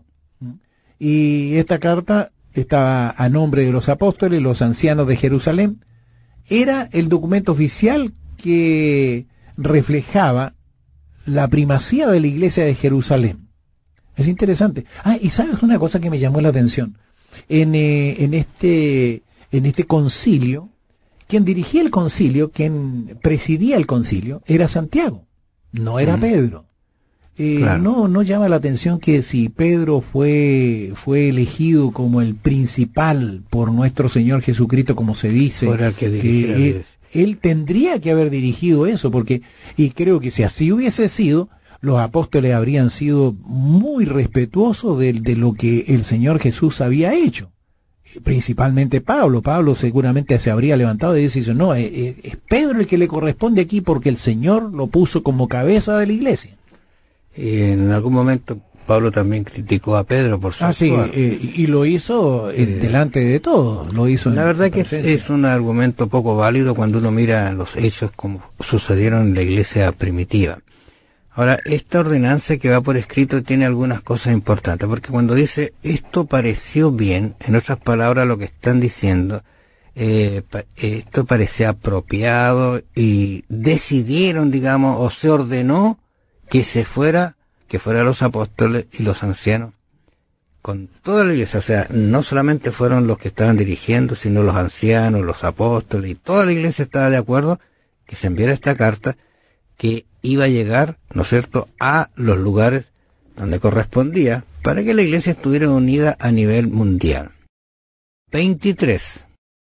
Y esta carta estaba a nombre de los apóstoles, los ancianos de Jerusalén. Era el documento oficial que reflejaba la primacía de la iglesia de Jerusalén. Es interesante. Ah, y sabes una cosa que me llamó la atención. En, eh, en este, en este concilio, quien dirigía el concilio, quien presidía el concilio, era Santiago, no era mm. Pedro. Eh, claro. no, no llama la atención que si Pedro fue, fue elegido como el principal por nuestro Señor Jesucristo, como se dice, el que, que él, él tendría que haber dirigido eso, porque, y creo que si así hubiese sido, los apóstoles habrían sido muy respetuosos de, de lo que el Señor Jesús había hecho. Principalmente Pablo. Pablo seguramente se habría levantado y dice, no, es, es Pedro el que le corresponde aquí porque el Señor lo puso como cabeza de la iglesia. Y en algún momento Pablo también criticó a Pedro por su Ah, sí, eh, y lo hizo eh, delante de todos. Lo hizo. La verdad que es, es un argumento poco válido cuando uno mira los hechos como sucedieron en la iglesia primitiva. Ahora, esta ordenanza que va por escrito tiene algunas cosas importantes, porque cuando dice esto pareció bien, en otras palabras lo que están diciendo, eh, esto parecía apropiado y decidieron, digamos, o se ordenó que se fuera, que fueran los apóstoles y los ancianos, con toda la iglesia. O sea, no solamente fueron los que estaban dirigiendo, sino los ancianos, los apóstoles, y toda la iglesia estaba de acuerdo que se enviara esta carta, que iba a llegar, ¿no es cierto?, a los lugares donde correspondía, para que la iglesia estuviera unida a nivel mundial. veintitrés.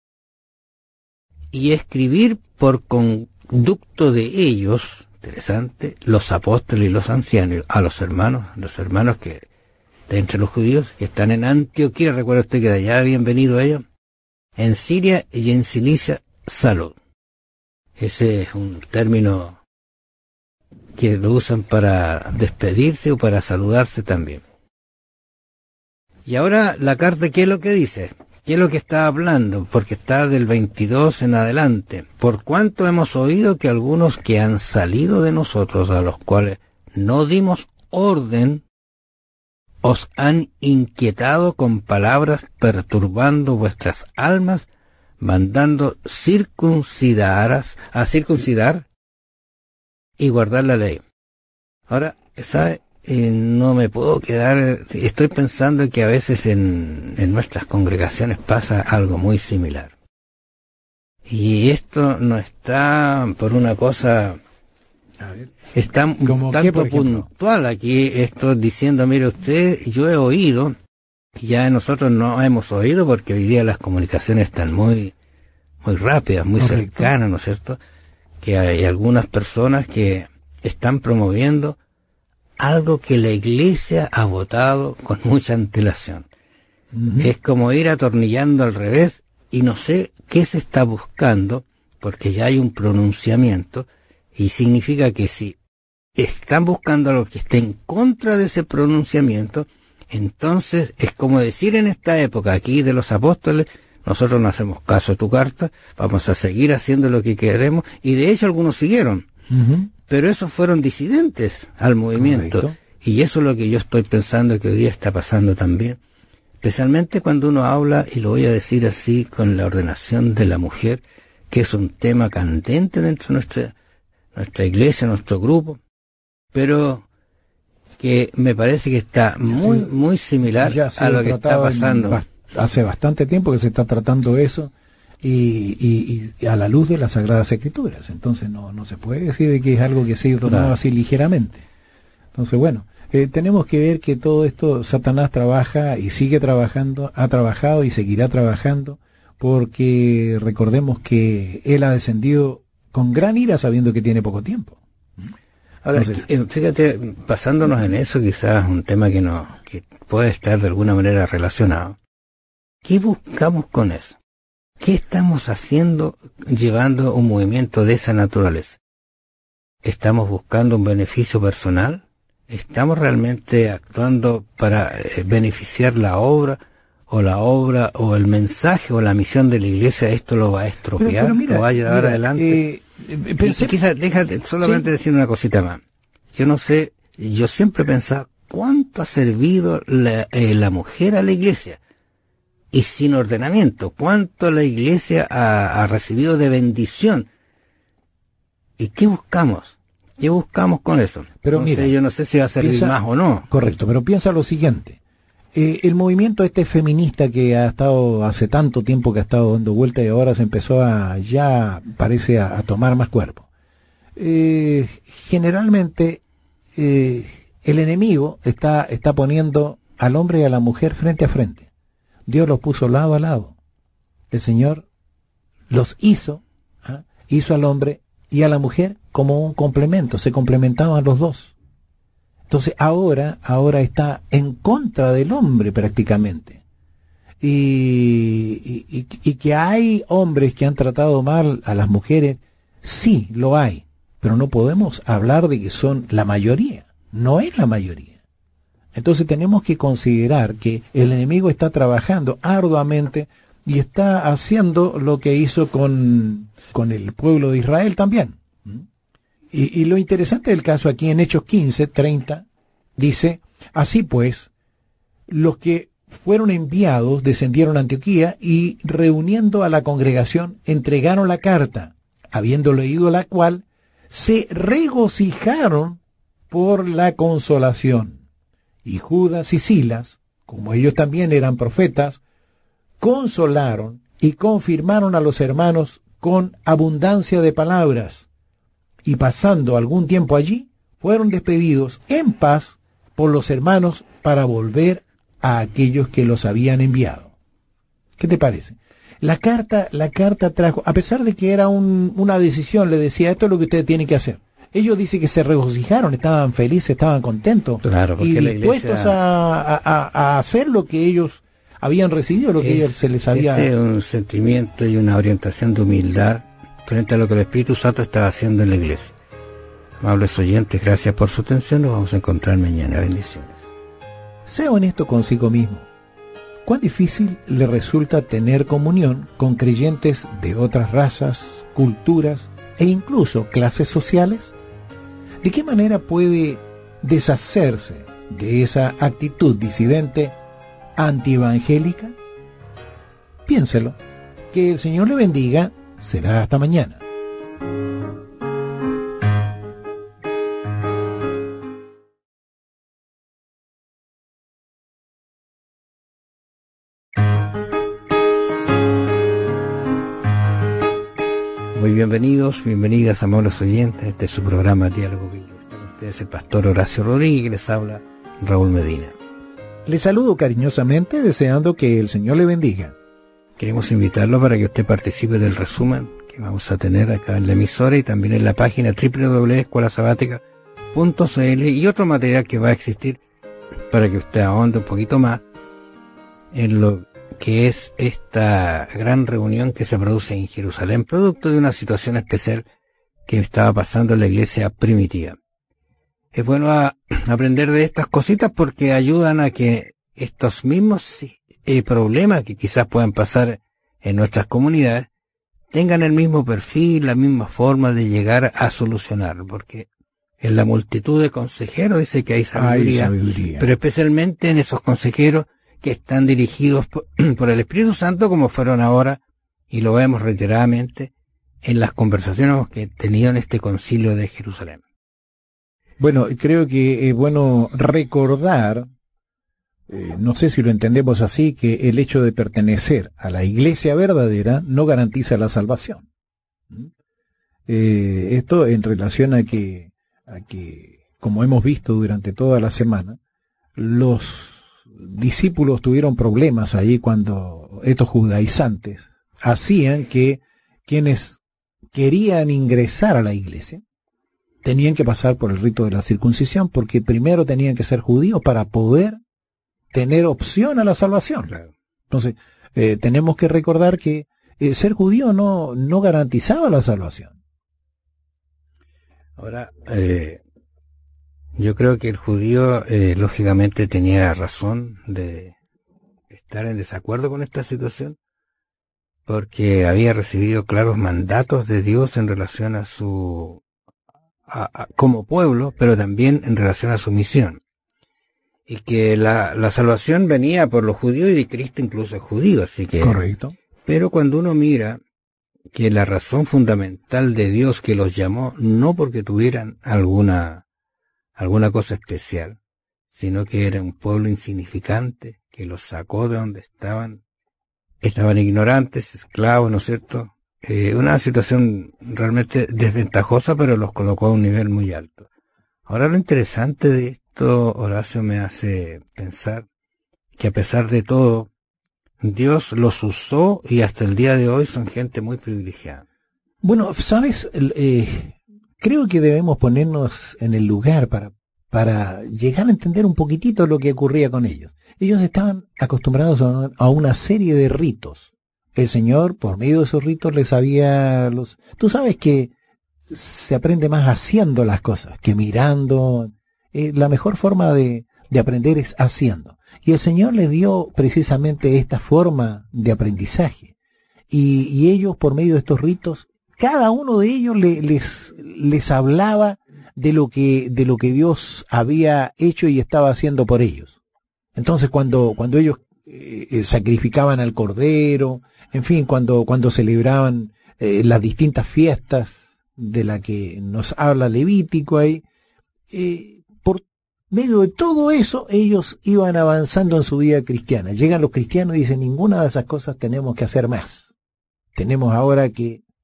Y escribir por conducto de ellos, interesante, los apóstoles y los ancianos, a los hermanos, los hermanos que, de entre los judíos, que están en Antioquía, recuerda usted que de allá habían venido ellos, en Siria y en Cilicia, salud. Ese es un término que lo usan para despedirse o para saludarse también. Y ahora la carta, ¿qué es lo que dice? ¿Qué es lo que está hablando? Porque está del veintidós en adelante. Por cuanto hemos oído que algunos que han salido de nosotros, a los cuales no dimos orden, os han inquietado con palabras, perturbando vuestras almas, mandando circuncidaras, a circuncidar y guardar la ley. Ahora, ¿sabe? Eh, no me puedo quedar, estoy pensando que a veces en, en nuestras congregaciones pasa algo muy similar. Y esto no está por una cosa, a ver, está un tanto puntual aquí, esto diciendo, mire usted, yo he oído, ya nosotros no hemos oído porque hoy día las comunicaciones están muy, muy rápidas, muy Correcto. cercanas, ¿no es cierto? Que hay algunas personas que están promoviendo algo que la iglesia ha votado con mucha antelación. Uh-huh. Es como ir atornillando al revés y no sé qué se está buscando, porque ya hay un pronunciamiento y significa que si están buscando algo que esté en contra de ese pronunciamiento, entonces es como decir en esta época aquí de los apóstoles, nosotros no hacemos caso a tu carta, vamos a seguir haciendo lo que queremos, y de hecho algunos siguieron. Uh-huh. Pero esos fueron disidentes al movimiento. Correcto. Y eso es lo que yo estoy pensando que hoy día está pasando también. Especialmente cuando uno habla, y lo voy a decir así, con la ordenación de la mujer, que es un tema candente dentro de nuestra, nuestra iglesia, nuestro grupo, pero que me parece que está muy, sí, muy similar a lo que está pasando. Ba- hace bastante tiempo que se está tratando eso. Y, y, y a la luz de las Sagradas Escrituras. Entonces no, no se puede decir de que es algo que se ha tomado así ligeramente. Entonces bueno, eh, tenemos que ver que todo esto Satanás trabaja y sigue trabajando, ha trabajado y seguirá trabajando, porque recordemos que él ha descendido con gran ira sabiendo que tiene poco tiempo. Ahora, Entonces, fíjate, basándonos en eso, quizás un tema que no, que puede estar de alguna manera relacionado. ¿Qué buscamos con eso? ¿Qué estamos haciendo llevando un movimiento de esa naturaleza? ¿Estamos buscando un beneficio personal? ¿Estamos realmente actuando para eh, beneficiar la obra, o la obra, o el mensaje, o la misión de la iglesia? ¿Esto lo va a estropear? Pero, pero mira, ¿lo va a llevar mira, adelante? Eh, pensé, y quizás, déjate solamente ¿sí? decir una cosita más. Yo no sé, yo siempre he pensado, ¿cuánto ha servido la, eh, la mujer a la iglesia? Y sin ordenamiento, ¿cuánto la iglesia ha, ha recibido de bendición? ¿Y qué buscamos? ¿Qué buscamos con eso? Pero Entonces, mira, yo no sé si va a servir piensa, más o no. Correcto, pero piensa lo siguiente. Eh, el movimiento este feminista que ha estado hace tanto tiempo que ha estado dando vuelta y ahora se empezó a, ya parece a, a tomar más cuerpo. Eh, generalmente, eh, el enemigo está, está poniendo al hombre y a la mujer frente a frente. Dios los puso lado a lado. El Señor los hizo, ¿ah? hizo al hombre y a la mujer como un complemento, se complementaban los dos. Entonces ahora, ahora está en contra del hombre prácticamente. Y, y, y que hay hombres que han tratado mal a las mujeres, sí, lo hay, pero no podemos hablar de que son la mayoría, no es la mayoría. Entonces tenemos que considerar que el enemigo está trabajando arduamente y está haciendo lo que hizo con, con el pueblo de Israel también. Y, y lo interesante del caso aquí en Hechos quince, treinta, dice, así pues, los que fueron enviados descendieron a Antioquía y reuniendo a la congregación entregaron la carta, habiendo leído la cual, se regocijaron por la consolación. Y Judas y Silas, como ellos también eran profetas, consolaron y confirmaron a los hermanos con abundancia de palabras, y pasando algún tiempo allí, fueron despedidos en paz por los hermanos para volver a aquellos que los habían enviado. ¿Qué te parece? La carta, la carta trajo, a pesar de que era un, una decisión, le decía, esto es lo que ustedes tienen que hacer. Ellos dicen que se regocijaron, estaban felices, estaban contentos, claro, y la dispuestos iglesia... a, a, a hacer lo que ellos habían recibido, lo que es, ellos se les había... Es un sentimiento y una orientación de humildad frente a lo que el Espíritu Santo estaba haciendo en la iglesia. Amables oyentes, gracias por su atención, nos vamos a encontrar mañana. Bendiciones. Sea honesto consigo mismo. ¿Cuán difícil le resulta tener comunión con creyentes de otras razas, culturas e incluso clases sociales? ¿De qué manera puede deshacerse de esa actitud disidente antievangélica? Piénselo. Que el Señor le bendiga. Será hasta mañana. Muy bienvenidos, bienvenidas, amables oyentes. Este es su programa Diálogo Bíblico. Están ustedes el pastor Horacio Rodríguez, y les habla Raúl Medina. Les saludo cariñosamente, deseando que el Señor le bendiga. Queremos invitarlo para que usted participe del resumen que vamos a tener acá en la emisora y también en la página doble u doble u doble u punto escuela sabática punto c l y otro material que va a existir para que usted ahonde un poquito más en lo que es esta gran reunión que se produce en Jerusalén, producto de una situación especial que estaba pasando en la iglesia primitiva. Es bueno a, aprender de estas cositas porque ayudan a que estos mismos eh, problemas que quizás puedan pasar en nuestras comunidades tengan el mismo perfil, la misma forma de llegar a solucionar, porque en la multitud de consejeros dice que hay sabiduría, hay sabiduría, pero especialmente en esos consejeros que están dirigidos por, por el Espíritu Santo, como fueron ahora, y lo vemos reiteradamente, en las conversaciones que he tenido en este concilio de Jerusalén. Bueno, creo que es bueno recordar, eh, no sé si lo entendemos así, que el hecho de pertenecer a la iglesia verdadera no garantiza la salvación. Eh, esto en relación a que, a que, como hemos visto durante toda la semana, los discípulos tuvieron problemas allí cuando estos judaizantes hacían que quienes querían ingresar a la iglesia tenían que pasar por el rito de la circuncisión, porque primero tenían que ser judíos para poder tener opción a la salvación. Claro. Entonces, eh, tenemos que recordar que eh, ser judío no, no garantizaba la salvación. Ahora, eh, yo creo que el judío eh, lógicamente tenía razón de estar en desacuerdo con esta situación, porque había recibido claros mandatos de Dios en relación a su a, a, como pueblo, pero también en relación a su misión, y que la, la salvación venía por los judíos, y de Cristo incluso es judío, así que correcto. Pero cuando uno mira que la razón fundamental de Dios que los llamó, no porque tuvieran alguna alguna cosa especial, sino que era un pueblo insignificante, que los sacó de donde estaban, estaban ignorantes, esclavos, ¿no es cierto? Eh, una situación realmente desventajosa, pero los colocó a un nivel muy alto. Ahora lo interesante de esto, Horacio, me hace pensar que a pesar de todo, Dios los usó y hasta el día de hoy son gente muy privilegiada. Bueno, ¿sabes? Eh, creo que debemos ponernos en el lugar para, para llegar a entender un poquitito lo que ocurría con ellos. Ellos estaban acostumbrados a, a una serie de ritos. El Señor, por medio de esos ritos, les había... los. Tú sabes que se aprende más haciendo las cosas que mirando. Eh, la mejor forma de, de aprender es haciendo. Y el Señor les dio precisamente esta forma de aprendizaje. Y, y ellos, por medio de estos ritos, cada uno de ellos le, les, les hablaba de lo que, de lo que Dios había hecho y estaba haciendo por ellos. Entonces, cuando, cuando ellos eh, sacrificaban al cordero, en fin, cuando, cuando celebraban eh, las distintas fiestas de la que nos habla Levítico ahí, eh, por medio de todo eso, ellos iban avanzando en su vida cristiana. Llegan los cristianos y dicen, ninguna de esas cosas tenemos que hacer más. Tenemos ahora que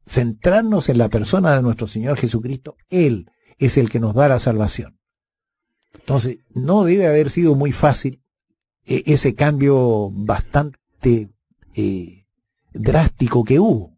centrarnos en la persona de nuestro Señor Jesucristo. Él es el que nos da la salvación. Entonces, no debe haber sido muy fácil eh, ese cambio bastante eh, drástico que hubo.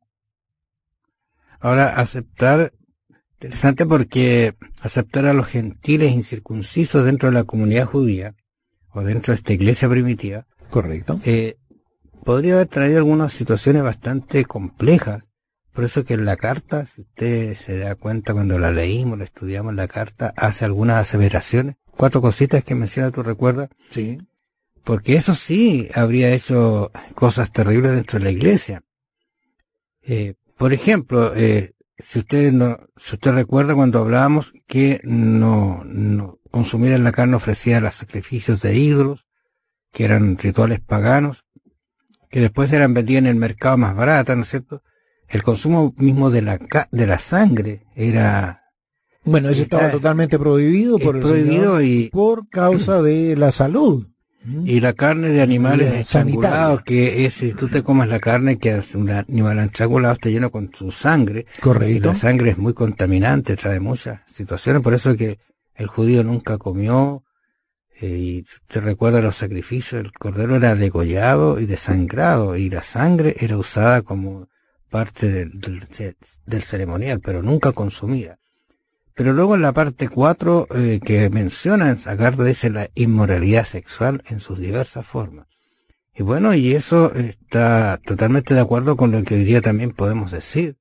Ahora, aceptar, interesante porque aceptar a los gentiles incircuncisos dentro de la comunidad judía, o dentro de esta iglesia primitiva, correcto, eh, podría haber traído algunas situaciones bastante complejas. Por eso que en la carta, si usted se da cuenta cuando la leímos, la estudiamos, la carta hace algunas aseveraciones, cuatro cositas que menciona, ¿tú recuerdas? Sí. Porque eso sí habría hecho cosas terribles dentro de la iglesia. Eh, por ejemplo, eh, si usted no, si usted recuerda cuando hablábamos que no, no consumir en la carne ofrecía los sacrificios de ídolos, que eran rituales paganos, que después eran vendidos en el mercado más barata, ¿no es cierto? El consumo mismo de la de la sangre era... Bueno, eso estaba totalmente prohibido por el prohibido Señor, y por causa de la salud. Y la carne de animales estrangulados, que es, si tú te comes la carne que es un animal estrangulado, está lleno con su sangre. Correcto. Y la sangre es muy contaminante, trae muchas situaciones, por eso es que el judío nunca comió, eh, y si usted recuerda los sacrificios, el cordero era degollado y desangrado, y la sangre era usada como parte del, del, del ceremonial, pero nunca consumida. Pero luego en la parte cuatro, eh, que menciona, sacar de ese la inmoralidad sexual en sus diversas formas. Y bueno, y eso está totalmente de acuerdo con lo que hoy día también podemos decir,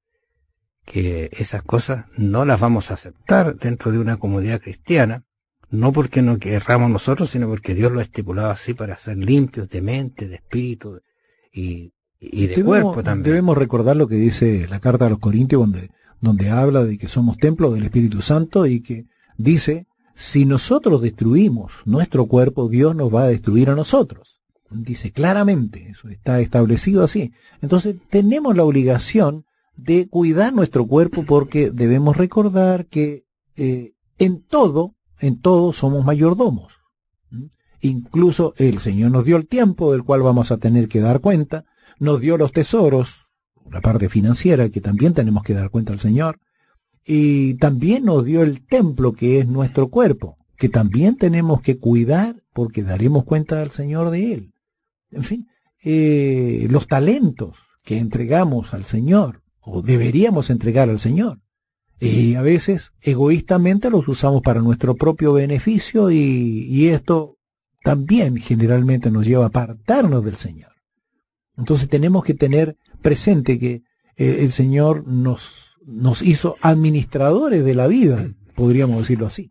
que esas cosas no las vamos a aceptar dentro de una comunidad cristiana, no porque no querramos nosotros, sino porque Dios lo ha estipulado así para ser limpios de mente, de espíritu y, y de debemos, cuerpo también. Debemos recordar lo que dice la carta a los Corintios, donde donde habla de que somos templo del Espíritu Santo y que dice, si nosotros destruimos nuestro cuerpo, Dios nos va a destruir a nosotros. Dice claramente, eso está establecido así. Entonces tenemos la obligación de cuidar nuestro cuerpo porque debemos recordar que eh, en todo, en todo somos mayordomos. ¿Mm? Incluso el Señor nos dio el tiempo del cual vamos a tener que dar cuenta, nos dio los tesoros, la parte financiera que también tenemos que dar cuenta al Señor, y también nos dio el templo que es nuestro cuerpo, que también tenemos que cuidar porque daremos cuenta al Señor de él. En fin, eh, los talentos que entregamos al Señor, o deberíamos entregar al Señor, y a veces egoístamente los usamos para nuestro propio beneficio y, y esto también generalmente nos lleva a apartarnos del Señor. Entonces tenemos que tener presente que eh, el Señor nos, nos hizo administradores de la vida, podríamos decirlo así.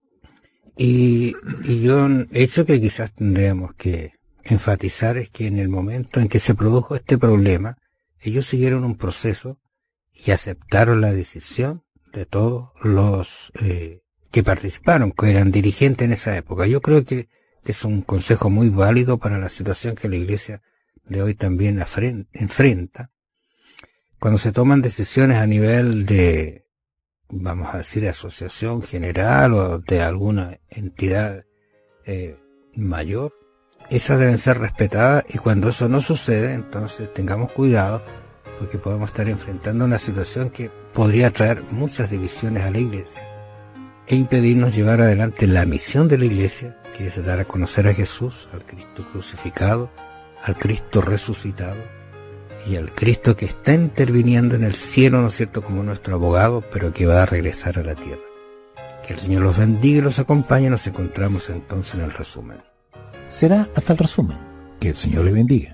Y, y yo, un hecho que quizás tendríamos que enfatizar es que en el momento en que se produjo este problema, ellos siguieron un proceso y aceptaron la decisión de todos los eh, que participaron, que eran dirigentes en esa época. Yo creo que es un consejo muy válido para la situación que la Iglesia de hoy también enfrenta, cuando se toman decisiones a nivel de, vamos a decir, asociación general o de alguna entidad eh, mayor, esas deben ser respetadas, y cuando eso no sucede, entonces tengamos cuidado, porque podemos estar enfrentando una situación que podría traer muchas divisiones a la Iglesia e impedirnos llevar adelante la misión de la Iglesia, que es dar a conocer a Jesús, al Cristo crucificado, al Cristo resucitado y al Cristo que está interviniendo en el cielo, ¿no es cierto?, como nuestro abogado, pero que va a regresar a la tierra. Que el Señor los bendiga y los acompañe. Nos encontramos entonces en el resumen. Será hasta el resumen. Que el Señor le bendiga.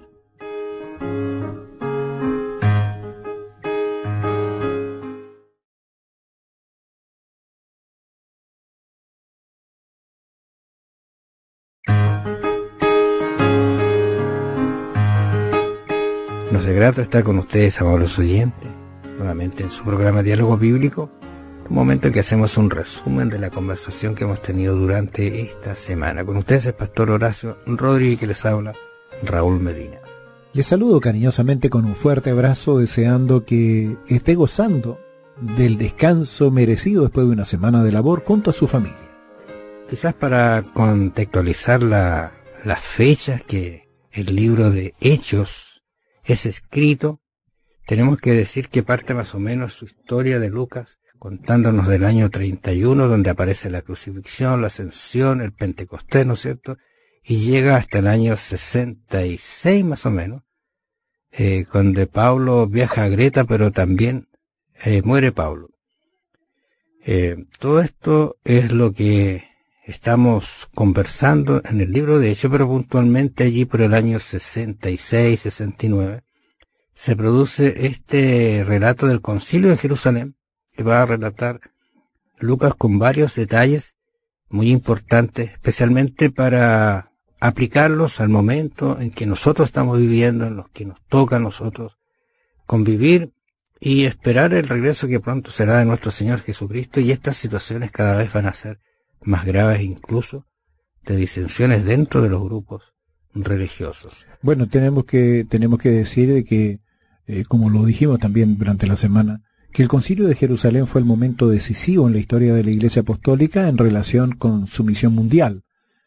Nos es grato estar con ustedes, amables oyentes, nuevamente en su programa Diálogo Bíblico, un momento en que hacemos un resumen de la conversación que hemos tenido durante esta semana. Con ustedes el pastor Horacio Rodríguez, que les habla Raúl Medina. Les saludo cariñosamente con un fuerte abrazo, deseando que esté gozando del descanso merecido después de una semana de labor junto a su familia. Quizás para contextualizar la, las fechas que el libro de Hechos es escrito, tenemos que decir que parte más o menos su historia de Lucas contándonos del año treinta y uno, donde aparece la crucifixión, la ascensión, el Pentecostés, ¿no es cierto? Y llega hasta el año sesenta y seis más o menos, eh, donde Pablo viaja a Greta, pero también eh, muere Pablo. Eh, todo esto es lo que estamos conversando en el libro de Hechos, pero puntualmente allí por el año sesenta y seis, sesenta y nueve, se produce este relato del Concilio de Jerusalén, que va a relatar Lucas con varios detalles muy importantes, especialmente para aplicarlos al momento en que nosotros estamos viviendo, en los que nos toca a nosotros convivir y esperar el regreso que pronto será de nuestro Señor Jesucristo, y estas situaciones cada vez van a ser más graves, incluso de disensiones dentro de los grupos religiosos. Bueno, tenemos que tenemos que decir de que, eh, como lo dijimos también durante la semana, que el Concilio de Jerusalén fue el momento decisivo en la historia de la Iglesia Apostólica en relación con su misión mundial.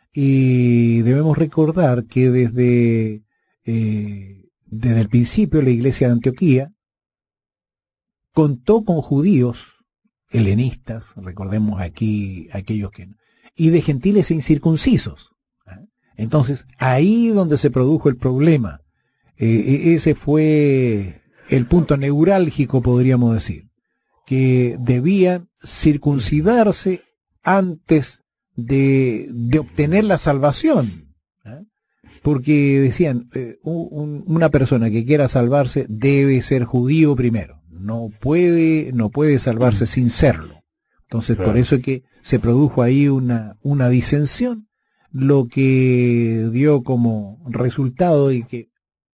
Y debemos recordar que desde, eh, desde el principio la Iglesia de Antioquía contó con judíos helenistas, recordemos aquí aquellos que... y de gentiles incircuncisos. Entonces, ahí donde se produjo el problema, eh, ese fue el punto neurálgico, podríamos decir, que debían circuncidarse antes de, de obtener la salvación, ¿eh? Porque decían, eh, un, una persona que quiera salvarse debe ser judío primero, no puede, no puede salvarse sin serlo. Entonces, claro, por eso es que se produjo ahí una, una disensión, lo que dio como resultado y que,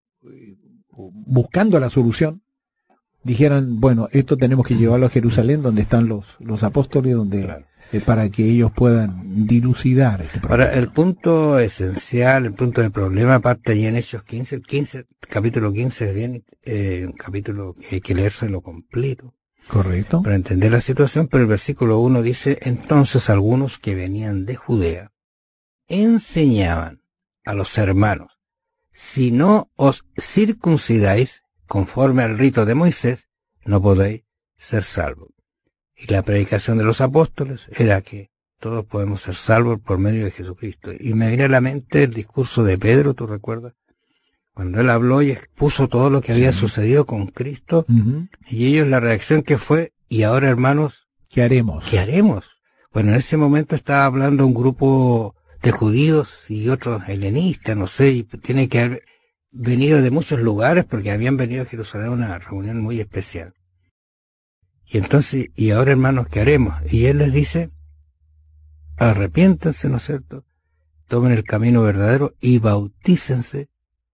buscando la solución, dijeran, bueno, esto tenemos que llevarlo a Jerusalén, donde están los, los apóstoles, donde, claro, eh, para que ellos puedan dilucidar este problema. Ahora, el punto esencial, el punto de problema, parte allí en Hechos quince, el quince, capítulo quince es bien, eh, un capítulo que hay que leérselo completo. Correcto. Para entender la situación, pero el versículo uno dice, entonces algunos que venían de Judea enseñaban a los hermanos, si no os circuncidáis conforme al rito de Moisés, no podéis ser salvos. Y la predicación de los apóstoles era que todos podemos ser salvos por medio de Jesucristo. Y me viene a la mente el discurso de Pedro, ¿tú recuerdas? Cuando él habló y expuso todo lo que había, sí, sucedido con Cristo, uh-huh, y ellos la reacción que fue, y ahora hermanos, ¿qué haremos? ¿Qué haremos? Bueno, en ese momento estaba hablando un grupo de judíos y otros helenistas, no sé, y tiene que haber venido de muchos lugares porque habían venido a Jerusalén a una reunión muy especial. Y entonces, y ahora hermanos, ¿qué haremos? Y él les dice, arrepiéntanse, ¿no es cierto? Tomen el camino verdadero y bautícense.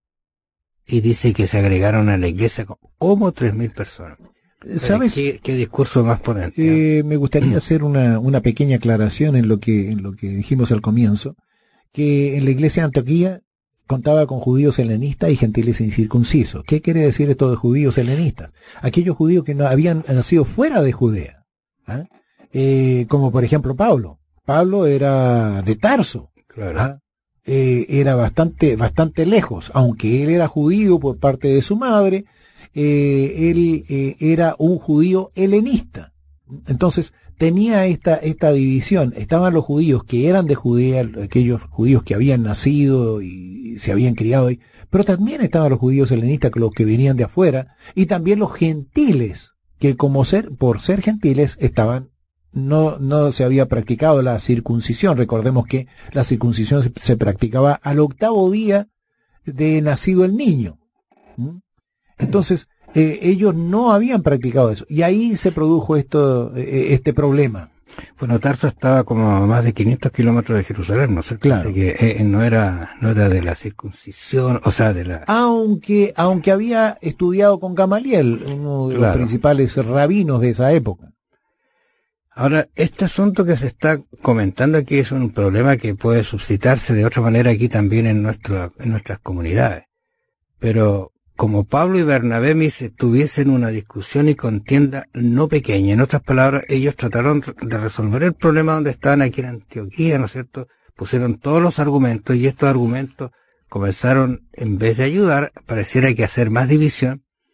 Y dice que se agregaron a la iglesia como tres mil personas. ¿Sabes? ¿Qué, qué discurso más potente? Eh, me gustaría hacer una, una pequeña aclaración en lo que, en lo que dijimos al comienzo, que en la iglesia de Antioquía contaba con judíos helenistas y gentiles incircuncisos. ¿Qué quiere decir esto de judíos helenistas? Aquellos judíos que no habían nacido fuera de Judea, ¿eh? Eh, como por ejemplo Pablo. Pablo era de Tarso, claro. ¿eh? Eh, era bastante, bastante lejos, aunque él era judío por parte de su madre. Eh, él eh, era un judío helenista. Entonces tenía esta esta división. Estaban los judíos que eran de Judea, aquellos judíos que habían nacido y se habían criado ahí, pero también estaban los judíos helenistas, los que venían de afuera, y también los gentiles, que como ser por ser gentiles estaban no no se había practicado la circuncisión. Recordemos que la circuncisión se, se practicaba al octavo día de nacido el niño. ¿Mm? Entonces, eh, ellos no habían practicado eso. Y ahí se produjo esto, eh, este problema. Bueno, Tarso estaba como a más de quinientos kilómetros de Jerusalén, ¿no sé? Claro. Así que eh, no era no era de la circuncisión, o sea, de la... Aunque, aunque había estudiado con Gamaliel, uno de claro. los principales rabinos de esa época. Ahora, este asunto que se está comentando aquí es un problema que puede suscitarse de otra manera aquí también en, nuestro, en nuestras comunidades. Pero como Pablo y Bernabé mis, tuviesen una discusión y contienda no pequeña. En otras palabras, ellos trataron de resolver el problema donde estaban aquí en Antioquía, ¿no es cierto? Pusieron todos los argumentos y estos argumentos comenzaron, en vez de ayudar, pareciera que hacer más división.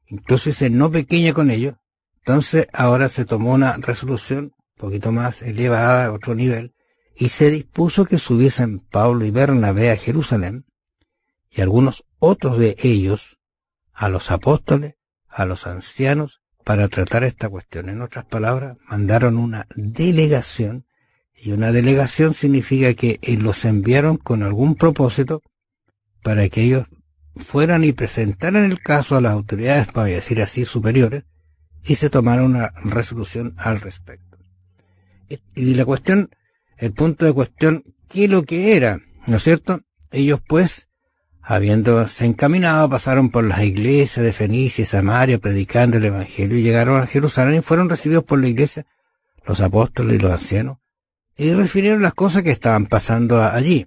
incluso dice no pequeña con ellos. Entonces ahora se tomó una resolución un poquito más elevada, a otro nivel, y se dispuso que subiesen Pablo y Bernabé a Jerusalén, y algunos otros de ellos, a los apóstoles, a los ancianos, para tratar esta cuestión. En otras palabras, mandaron una delegación, y una delegación significa que los enviaron con algún propósito para que ellos fueran y presentaran el caso a las autoridades, para decir así, superiores, y se tomara una resolución al respecto. Y la cuestión, el punto de cuestión, ¿qué es lo que era? ¿No es cierto? Ellos pues, habiéndose encaminado, pasaron por las iglesias de Fenicia y Samaria, predicando el evangelio, y llegaron a Jerusalén y fueron recibidos por la iglesia, los apóstoles y los ancianos, y refirieron las cosas que estaban pasando allí.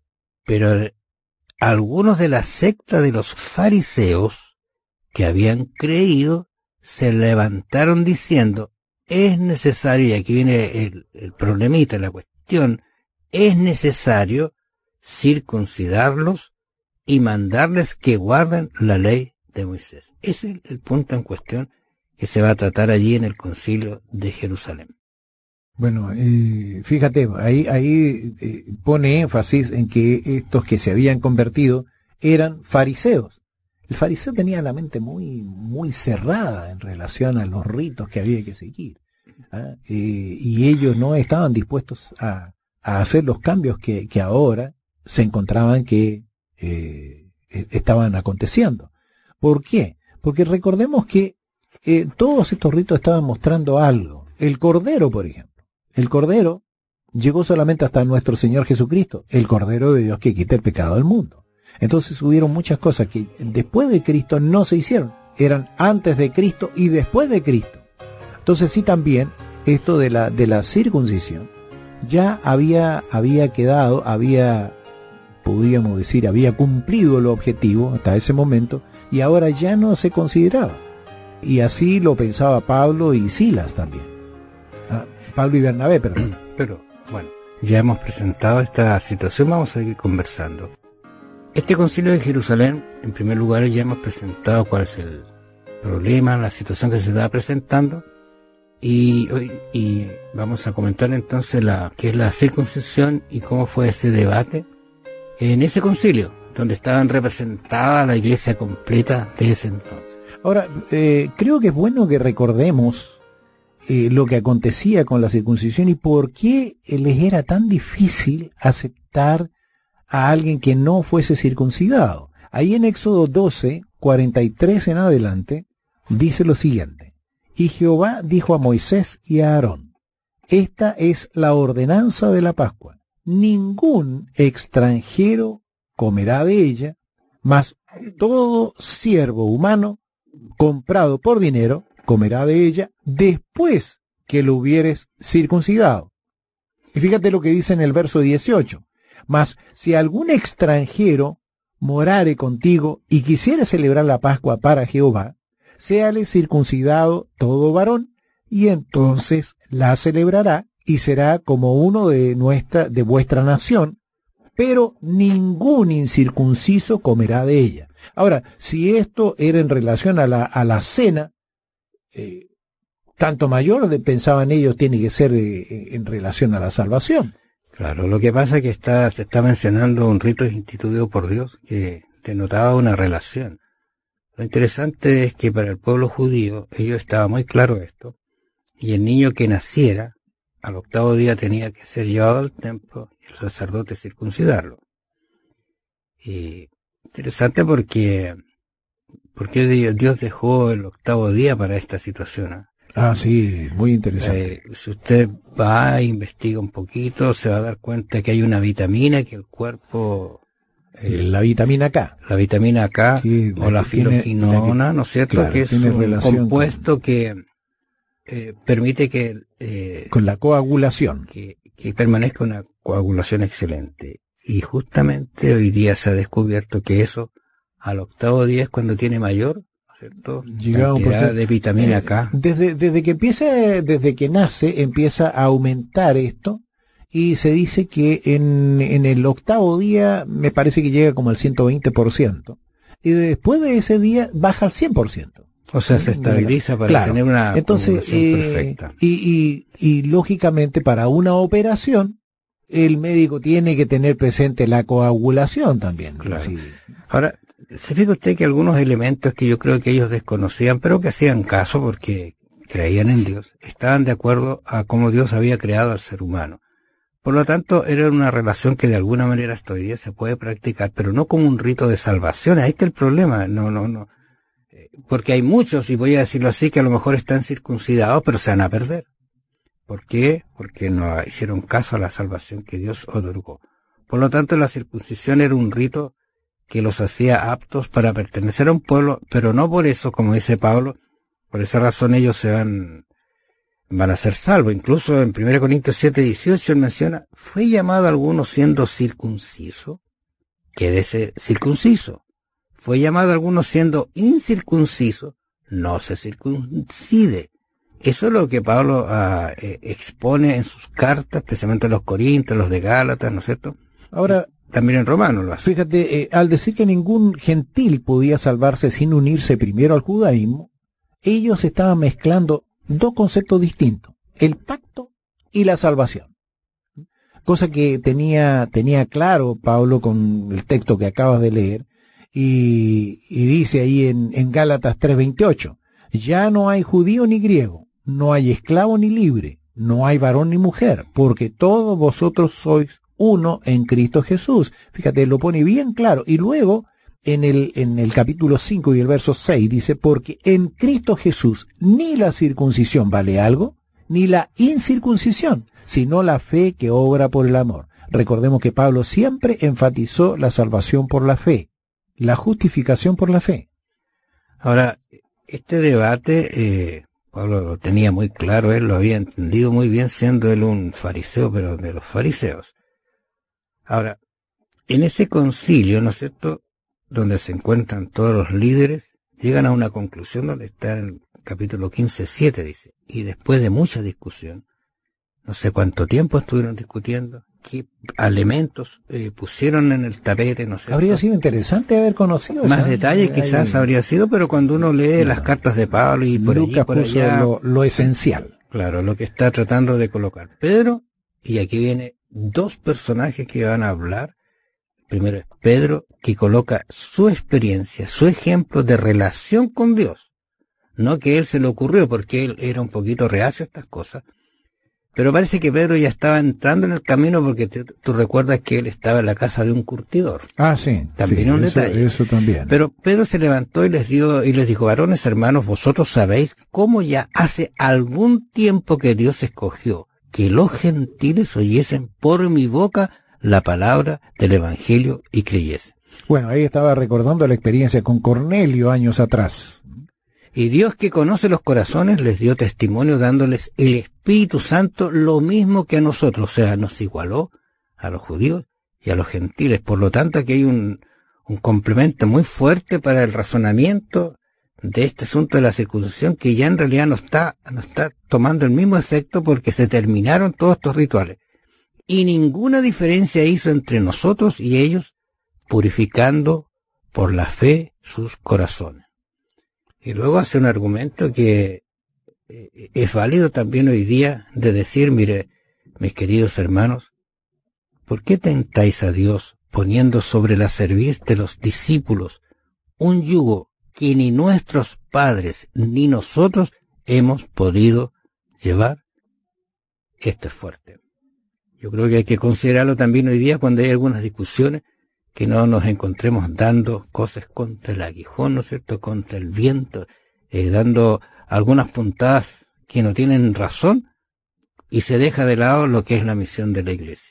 Pero algunos de la secta de los fariseos, que habían creído, se levantaron diciendo, es necesario, y aquí viene el, el problemita, la cuestión, es necesario circuncidarlos y mandarles que guarden la ley de Moisés. Ese es el punto en cuestión que se va a tratar allí en el concilio de Jerusalén. Bueno, eh, fíjate, ahí, ahí eh, pone énfasis en que estos que se habían convertido eran fariseos. El fariseo tenía la mente muy, muy cerrada en relación a los ritos que había que seguir, ¿ah? eh, y ellos no estaban dispuestos a, a hacer los cambios que, que ahora se encontraban que eh, estaban aconteciendo. ¿Por qué? Porque recordemos que eh, todos estos ritos estaban mostrando algo. El Cordero, por ejemplo. El Cordero llegó solamente hasta nuestro Señor Jesucristo, el Cordero de Dios que quita el pecado del mundo. Entonces hubieron muchas cosas que después de Cristo no se hicieron. Eran antes de Cristo y después de Cristo. Entonces sí, también esto de la, de la circuncisión ya había, había quedado, había, podríamos decir, había cumplido el objetivo hasta ese momento, y ahora ya no se consideraba. Y así lo pensaba Pablo y Silas también. Ah, Pablo y Bernabé, perdón. Pero, bueno, ya hemos presentado esta situación, vamos a seguir conversando. Este concilio de Jerusalén, en primer lugar, ya hemos presentado cuál es el problema, la situación que se está presentando, y, y vamos a comentar entonces la qué es la circuncisión y cómo fue ese debate en ese concilio, donde estaban representadas la iglesia completa de ese entonces. Ahora, eh, creo que es bueno que recordemos eh, lo que acontecía con la circuncisión y por qué les era tan difícil aceptar a alguien que no fuese circuncidado. Ahí en Éxodo doce, cuarenta y tres en adelante, dice lo siguiente: y Jehová dijo a Moisés y a Aarón, esta es la ordenanza de la Pascua, ningún extranjero comerá de ella, mas todo siervo humano comprado por dinero comerá de ella después que lo hubieres circuncidado. Y fíjate lo que dice en el verso dieciocho. Mas si algún extranjero morare contigo y quisiere celebrar la Pascua para Jehová, séale circuncidado todo varón, y entonces la celebrará y será como uno de nuestra, de vuestra nación, pero ningún incircunciso comerá de ella. Ahora, si esto era en relación a la, a la cena, eh, tanto mayor, de, pensaban ellos, tiene que ser eh, en relación a la salvación. Claro, lo que pasa es que está, se está mencionando un rito instituido por Dios que denotaba una relación. Lo interesante es que para el pueblo judío, ellos estaba muy claro esto, y el niño que naciera, al octavo día tenía que ser llevado al templo y el sacerdote circuncidarlo. Y interesante porque, porque Dios dejó el octavo día para esta situación, ¿eh? Ah, sí, muy interesante. Eh, si usted va e investiga un poquito, se va a dar cuenta que hay una vitamina que el cuerpo... Eh, la vitamina K. La vitamina K, sí, la o la filoquinona, ¿no es cierto? Claro, que es un compuesto con, que eh, permite que... Eh, con la coagulación. Que, que permanezca una coagulación excelente. Y justamente hoy día se ha descubierto que eso, al octavo día, es cuando tiene mayor... ¿cierto? Cantidad de vitamina K. Eh, desde, desde que empieza, desde que nace, empieza a aumentar esto, y se dice que en, en el octavo día me parece que llega como al ciento veinte por ciento, y después de ese día baja al cien por ciento. O sea, se estabiliza para claro. tener una Entonces, eh, perfecta. Y, y, y lógicamente para una operación, el médico tiene que tener presente la coagulación también. Claro. Sí. Ahora, se fija usted que algunos elementos que yo creo que ellos desconocían, pero que hacían caso porque creían en Dios, estaban de acuerdo a cómo Dios había creado al ser humano. Por lo tanto, era una relación que de alguna manera hasta hoy día se puede practicar, pero no como un rito de salvación. Ahí está el problema. No, no, no. Porque hay muchos, y voy a decirlo así, que a lo mejor están circuncidados, pero se van a perder. ¿Por qué? Porque no hicieron caso a la salvación que Dios otorgó. Por lo tanto, la circuncisión era un rito que los hacía aptos para pertenecer a un pueblo, pero no por eso, como dice Pablo, por esa razón ellos se van, van a ser salvos. Incluso en primera Corintios siete dieciocho él menciona, fue llamado a alguno siendo circunciso, quédese circunciso. Fue llamado a alguno siendo incircunciso, no se circuncide. Eso es lo que Pablo uh, eh, expone en sus cartas, especialmente a los Corintios, los de Gálatas, ¿no es cierto? Ahora, también en Romanos lo hace. Fíjate, eh, al decir que ningún gentil podía salvarse sin unirse primero al judaísmo, ellos estaban mezclando dos conceptos distintos, el pacto y la salvación. Cosa que tenía, tenía claro Pablo con el texto que acabas de leer, y, y dice ahí en, en Gálatas tres veintiocho, ya no hay judío ni griego, no hay esclavo ni libre, no hay varón ni mujer, porque todos vosotros sois uno en Cristo Jesús. Fíjate, lo pone bien claro. Y luego, en el, en el capítulo cinco y el verso seis, dice, porque en Cristo Jesús ni la circuncisión vale algo, ni la incircuncisión, sino la fe que obra por el amor. Recordemos que Pablo siempre enfatizó la salvación por la fe, la justificación por la fe. Ahora, este debate, eh, Pablo lo tenía muy claro, él lo había entendido muy bien siendo él un fariseo, pero de los fariseos. Ahora, en ese concilio, ¿no es cierto?, donde se encuentran todos los líderes, llegan a una conclusión donde está en el capítulo quince, siete, dice, y después de mucha discusión, no sé cuánto tiempo estuvieron discutiendo, qué elementos eh, pusieron en el tapete, no sé. Habría sido interesante haber conocido más esa, detalles quizás hay, habría sido, pero cuando uno lee no, las cartas de Pablo y por Lucas allí, por puso allá, lo, lo esencial. Claro, lo que está tratando de colocar Pedro, y aquí viene dos personajes que van a hablar. Primero es Pedro, que coloca su experiencia, su ejemplo de relación con Dios. No que él se le ocurrió, porque él era un poquito reacio a estas cosas. Pero parece que Pedro ya estaba entrando en el camino porque te, tú recuerdas que él estaba en la casa de un curtidor. Ah, sí. También sí, un eso, detalle. Eso también. Pero Pedro se levantó y les dio, y les dijo, varones hermanos, vosotros sabéis cómo ya hace algún tiempo que Dios escogió que los gentiles oyesen por mi boca la palabra del Evangelio y creyesen. Bueno, ahí estaba recordando la experiencia con Cornelio años atrás. Y Dios, que conoce los corazones, les dio testimonio dándoles el Espíritu Santo lo mismo que a nosotros. O sea, nos igualó a los judíos y a los gentiles. Por lo tanto, aquí hay un, un complemento muy fuerte para el razonamiento de este asunto de la circuncisión, que ya en realidad no está, no está tomando el mismo efecto porque se terminaron todos estos rituales. Y ninguna diferencia hizo entre nosotros y ellos, purificando por la fe sus corazones. Y luego hace un argumento que es válido también hoy día de decir, mire, mis queridos hermanos, ¿por qué tentáis a Dios poniendo sobre la cerviz de los discípulos un yugo que ni nuestros padres ni nosotros hemos podido llevar? Esto es fuerte. Yo creo que hay que considerarlo también hoy día cuando hay algunas discusiones, que no nos encontremos dando cosas contra el aguijón, ¿no es cierto?, contra el viento, eh, dando algunas puntadas que no tienen razón, y se deja de lado lo que es la misión de la Iglesia.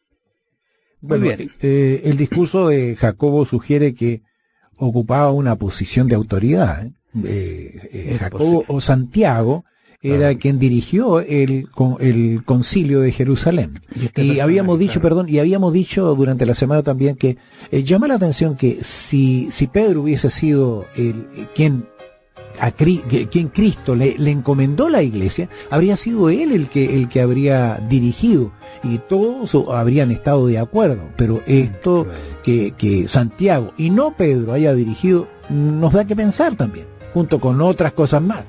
Muy bueno, bien. Eh, el discurso de Jacobo sugiere que ocupaba una posición de autoridad. ¿eh? Eh, eh, Jacobo posible. o Santiago era ah. quien dirigió el, el concilio de Jerusalén. Y, este y habíamos dicho, claro. perdón, y habíamos dicho durante la semana también que eh, llama la atención que si, si Pedro hubiese sido el quien a quien Cristo le, le encomendó la iglesia, habría sido él el que el que habría dirigido y todos habrían estado de acuerdo. Pero esto que, que Santiago y no Pedro haya dirigido nos da que pensar también. junto con otras cosas más.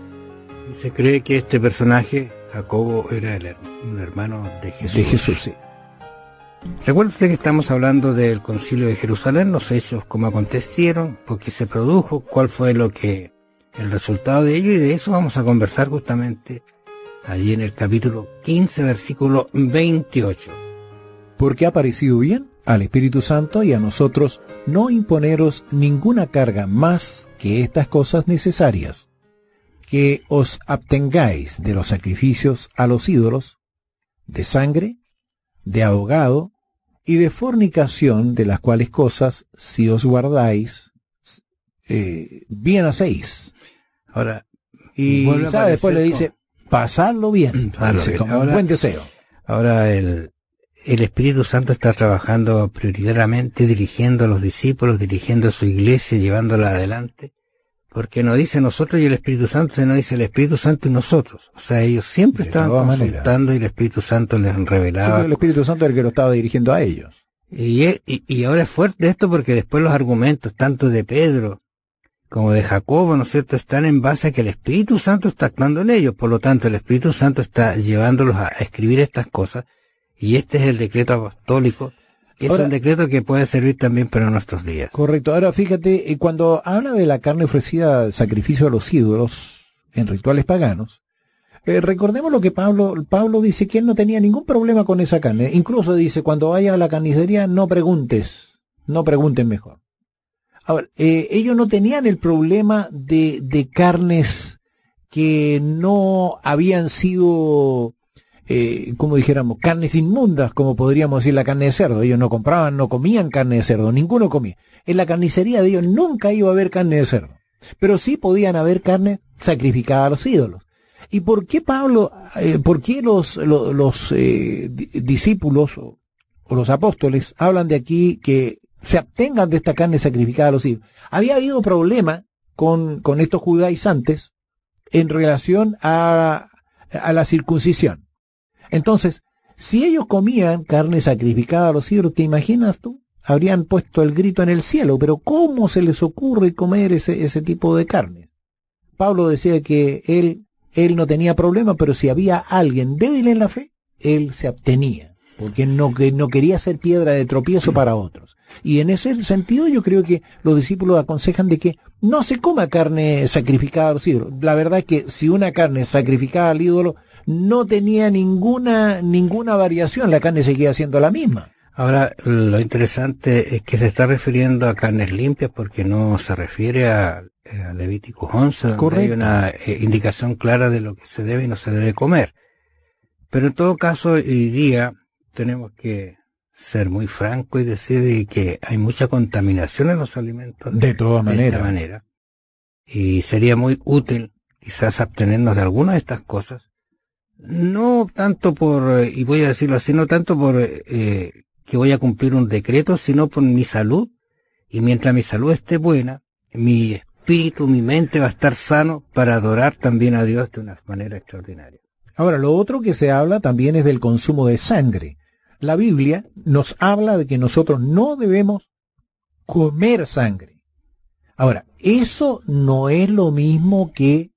Y se cree que este personaje, Jacobo, era el, un hermano de Jesús. De Jesús, sí. Recuerda usted que estamos hablando del Concilio de Jerusalén, los hechos, cómo acontecieron, por qué se produjo, cuál fue lo que el resultado de ello, y de eso vamos a conversar justamente allí en el capítulo quince, versículo veintiocho. Porque ha parecido bien al Espíritu Santo y a nosotros no imponeros ninguna carga más que estas cosas necesarias, que os abstengáis de los sacrificios a los ídolos, de sangre, de ahogado y de fornicación, de las cuales cosas, si os guardáis, eh, bien hacéis. Ahora, y ¿sabe? Después le dice, pasadlo bien, dice, bien. Como Ahora, un buen deseo. Ahora el, el Espíritu Santo está trabajando prioritariamente, dirigiendo a los discípulos, dirigiendo a su iglesia, llevándola adelante, porque nos dice nosotros y el Espíritu Santo, se nos dice el Espíritu Santo y nosotros. O sea, ellos siempre De estaban todas consultando maneras. y el Espíritu Santo les revelaba. El Espíritu Santo es el que lo estaba dirigiendo a ellos. Y, y, y ahora es fuerte esto porque después los argumentos, tanto de Pedro como de Jacobo, ¿no es cierto?, están en base a que el Espíritu Santo está actuando en ellos. Por lo tanto, el Espíritu Santo está llevándolos a, a escribir estas cosas, y este es el decreto apostólico. Es Ahora, un decreto que puede servir también para nuestros días. Correcto. Ahora fíjate, eh, cuando habla de la carne ofrecida sacrificio a los ídolos en rituales paganos, eh, recordemos lo que Pablo, Pablo dice, que él no tenía ningún problema con esa carne. Incluso dice, cuando vaya a la carnicería, no preguntes, no pregunten mejor. Ahora, eh, ellos no tenían el problema de, de carnes que no habían sido, eh, como dijéramos, carnes inmundas, como podríamos decir la carne de cerdo. Ellos no compraban, no comían carne de cerdo, ninguno comía. En la carnicería de ellos nunca iba a haber carne de cerdo, pero sí podían haber carne sacrificada a los ídolos. ¿Y por qué Pablo, eh, por qué los, los, los eh, discípulos o, o los apóstoles hablan de aquí que se abstengan de esta carne sacrificada a los ídolos? Había habido problema con, con estos judaizantes en relación a, a la circuncisión. Entonces, si ellos comían carne sacrificada a los ídolos, ¿te imaginas tú? Habrían puesto el grito en el cielo, pero ¿cómo se les ocurre comer ese, ese tipo de carne? Pablo decía que él, él no tenía problema, pero si había alguien débil en la fe, él se abstenía, porque no, que no quería ser piedra de tropiezo para otros. Y en ese sentido yo creo que los discípulos aconsejan de que no se coma carne sacrificada a los ídolos. La verdad es que si una carne sacrificada al ídolo no tenía ninguna, ninguna variación, la carne seguía siendo la misma. Ahora, lo interesante es que se está refiriendo a carnes limpias porque no se refiere a, a Levítico once, donde Correcto. hay una eh, indicación clara de lo que se debe y no se debe comer. Pero en todo caso, hoy día tenemos que ser muy francos y decir que hay mucha contaminación en los alimentos. De todas de maneras. esta manera. Y sería muy útil quizás abstenernos de algunas de estas cosas. No tanto por, y voy a decirlo así, no tanto por eh, que voy a cumplir un decreto, sino por mi salud. Y mientras mi salud esté buena, mi espíritu, mi mente va a estar sano para adorar también a Dios de una manera extraordinaria. Ahora, lo otro que se habla también es del consumo de sangre. La Biblia nos habla de que nosotros no debemos comer sangre. Ahora, eso no es lo mismo que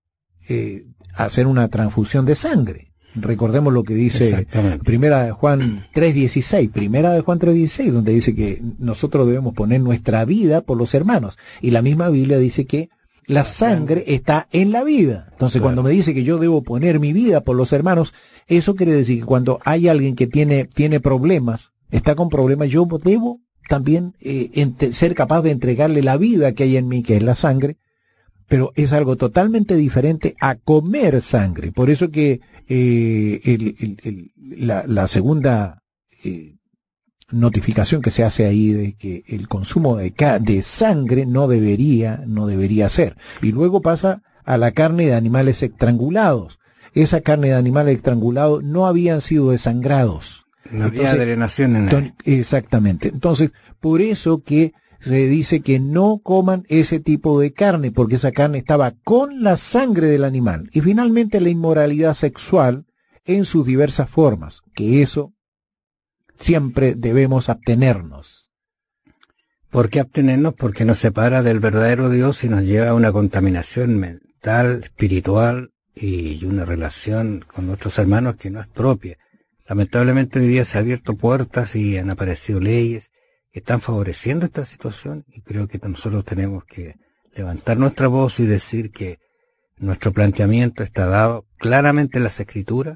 eh, hacer una transfusión de sangre. Recordemos lo que dice Primera de Juan tres dieciséis, Primera de Juan tres dieciséis, donde dice que nosotros debemos poner nuestra vida por los hermanos. Y la misma Biblia dice que la sangre está en la vida. Entonces, claro, cuando me dice que yo debo poner mi vida por los hermanos, eso quiere decir que cuando hay alguien que tiene, tiene problemas, está con problemas, yo debo también eh, ent- ser capaz de entregarle la vida que hay en mí, que es la sangre. Pero es algo totalmente diferente a comer sangre. Por eso que eh, el, el, el, la, la segunda eh, notificación que se hace ahí de que el consumo de, ca- de sangre no debería, no debería ser. Y luego pasa a la carne de animales estrangulados. Esa carne de animales estrangulados no habían sido desangrados. No había drenación en él. Exactamente. Entonces, por eso que se dice que no coman ese tipo de carne, porque esa carne estaba con la sangre del animal. Y finalmente la inmoralidad sexual en sus diversas formas, que eso siempre debemos abstenernos. ¿Por qué abstenernos? Porque nos separa del verdadero Dios y nos lleva a una contaminación mental, espiritual y una relación con nuestros hermanos que no es propia. Lamentablemente hoy día se han abierto puertas y han aparecido leyes que están favoreciendo esta situación, y creo que nosotros tenemos que levantar nuestra voz y decir que nuestro planteamiento está dado claramente en las Escrituras,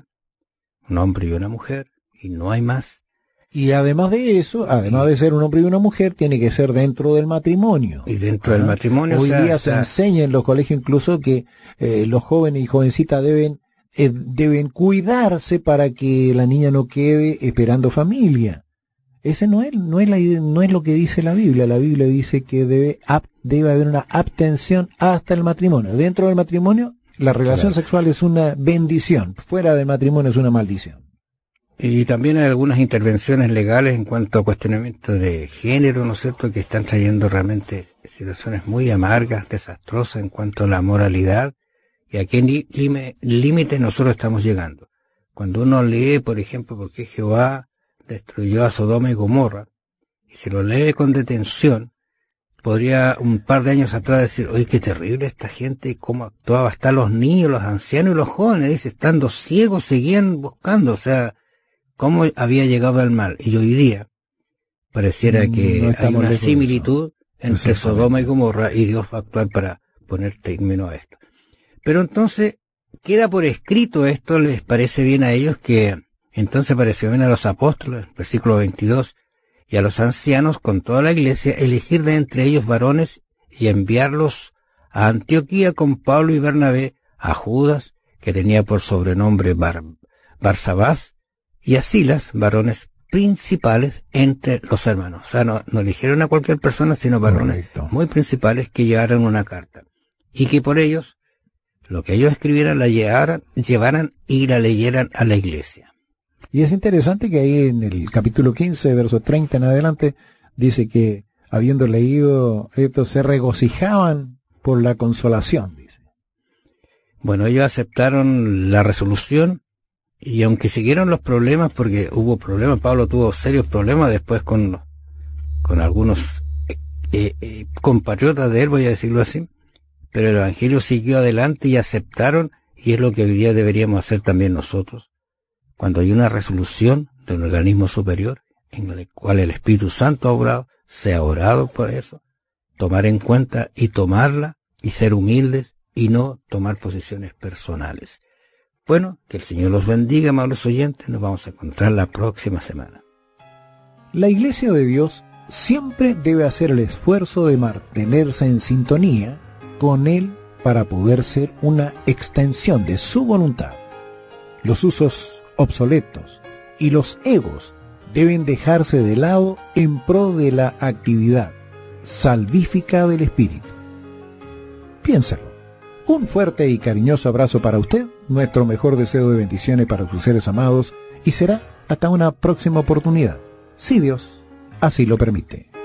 un hombre y una mujer, y no hay más. Y además de eso, además sí. de ser un hombre y una mujer, tiene que ser dentro del matrimonio. Y dentro ¿Ah? del matrimonio. Hoy o sea, día o sea, se enseña en los colegios incluso que eh, los jóvenes y jovencitas deben eh, deben cuidarse para que la niña no quede esperando familia. Ese no es no es la no es lo que dice la Biblia. La Biblia dice que debe ap, debe haber una abstención hasta el matrimonio. Dentro del matrimonio, la relación claro. sexual es una bendición. Fuera del matrimonio es una maldición. Y también hay algunas intervenciones legales en cuanto a cuestionamiento de género, ¿no es cierto?, que están trayendo realmente situaciones muy amargas, desastrosas en cuanto a la moralidad y a qué límite nosotros estamos llegando. Cuando uno lee, por ejemplo, por qué Jehová destruyó a Sodoma y Gomorra, y se lo lee con detención, podría un par de años atrás decir, oye, qué terrible esta gente, cómo actuaba, hasta los niños, los ancianos y los jóvenes, dice, estando ciegos seguían buscando, o sea, cómo había llegado al mal. Y hoy día pareciera que no hay una similitud entre Sodoma y Gomorra, y Dios va a actuar para poner término a esto. Pero entonces queda por escrito esto, les parece bien a ellos, que entonces pareció bien a los apóstoles, versículo veintidós, y a los ancianos con toda la iglesia, elegir de entre ellos varones y enviarlos a Antioquía con Pablo y Bernabé, a Judas, que tenía por sobrenombre Bar, Barsabás, y a Silas, varones principales entre los hermanos. O sea, no, no eligieron a cualquier persona, sino varones Correcto. muy principales que llevaran una carta. Y que por ellos, lo que ellos escribieran, la llevaran, llevaran y la leyeran a la iglesia. Y es interesante que ahí en el capítulo quince, verso treinta en adelante, dice que habiendo leído esto, se regocijaban por la consolación, dice. Bueno, ellos aceptaron la resolución. Y aunque siguieron los problemas, porque hubo problemas, Pablo tuvo serios problemas después con, con algunos eh, eh, compatriotas de él, voy a decirlo así, pero el Evangelio siguió adelante y aceptaron, y es lo que hoy día deberíamos hacer también nosotros. Cuando hay una resolución de un organismo superior, en el cual el Espíritu Santo ha obrado, se ha orado por eso, tomar en cuenta y tomarla, y ser humildes, y no tomar posiciones personales. Bueno, que el Señor los bendiga, amables oyentes. Nos vamos a encontrar la próxima semana. La Iglesia de Dios siempre debe hacer el esfuerzo de mantenerse en sintonía con Él para poder ser una extensión de su voluntad. Los usos obsoletos y los egos deben dejarse de lado en pro de la actividad salvífica del Espíritu. Piénsalo. Un fuerte y cariñoso abrazo para usted, nuestro mejor deseo de bendiciones para sus seres amados, y será hasta una próxima oportunidad, si Dios así lo permite.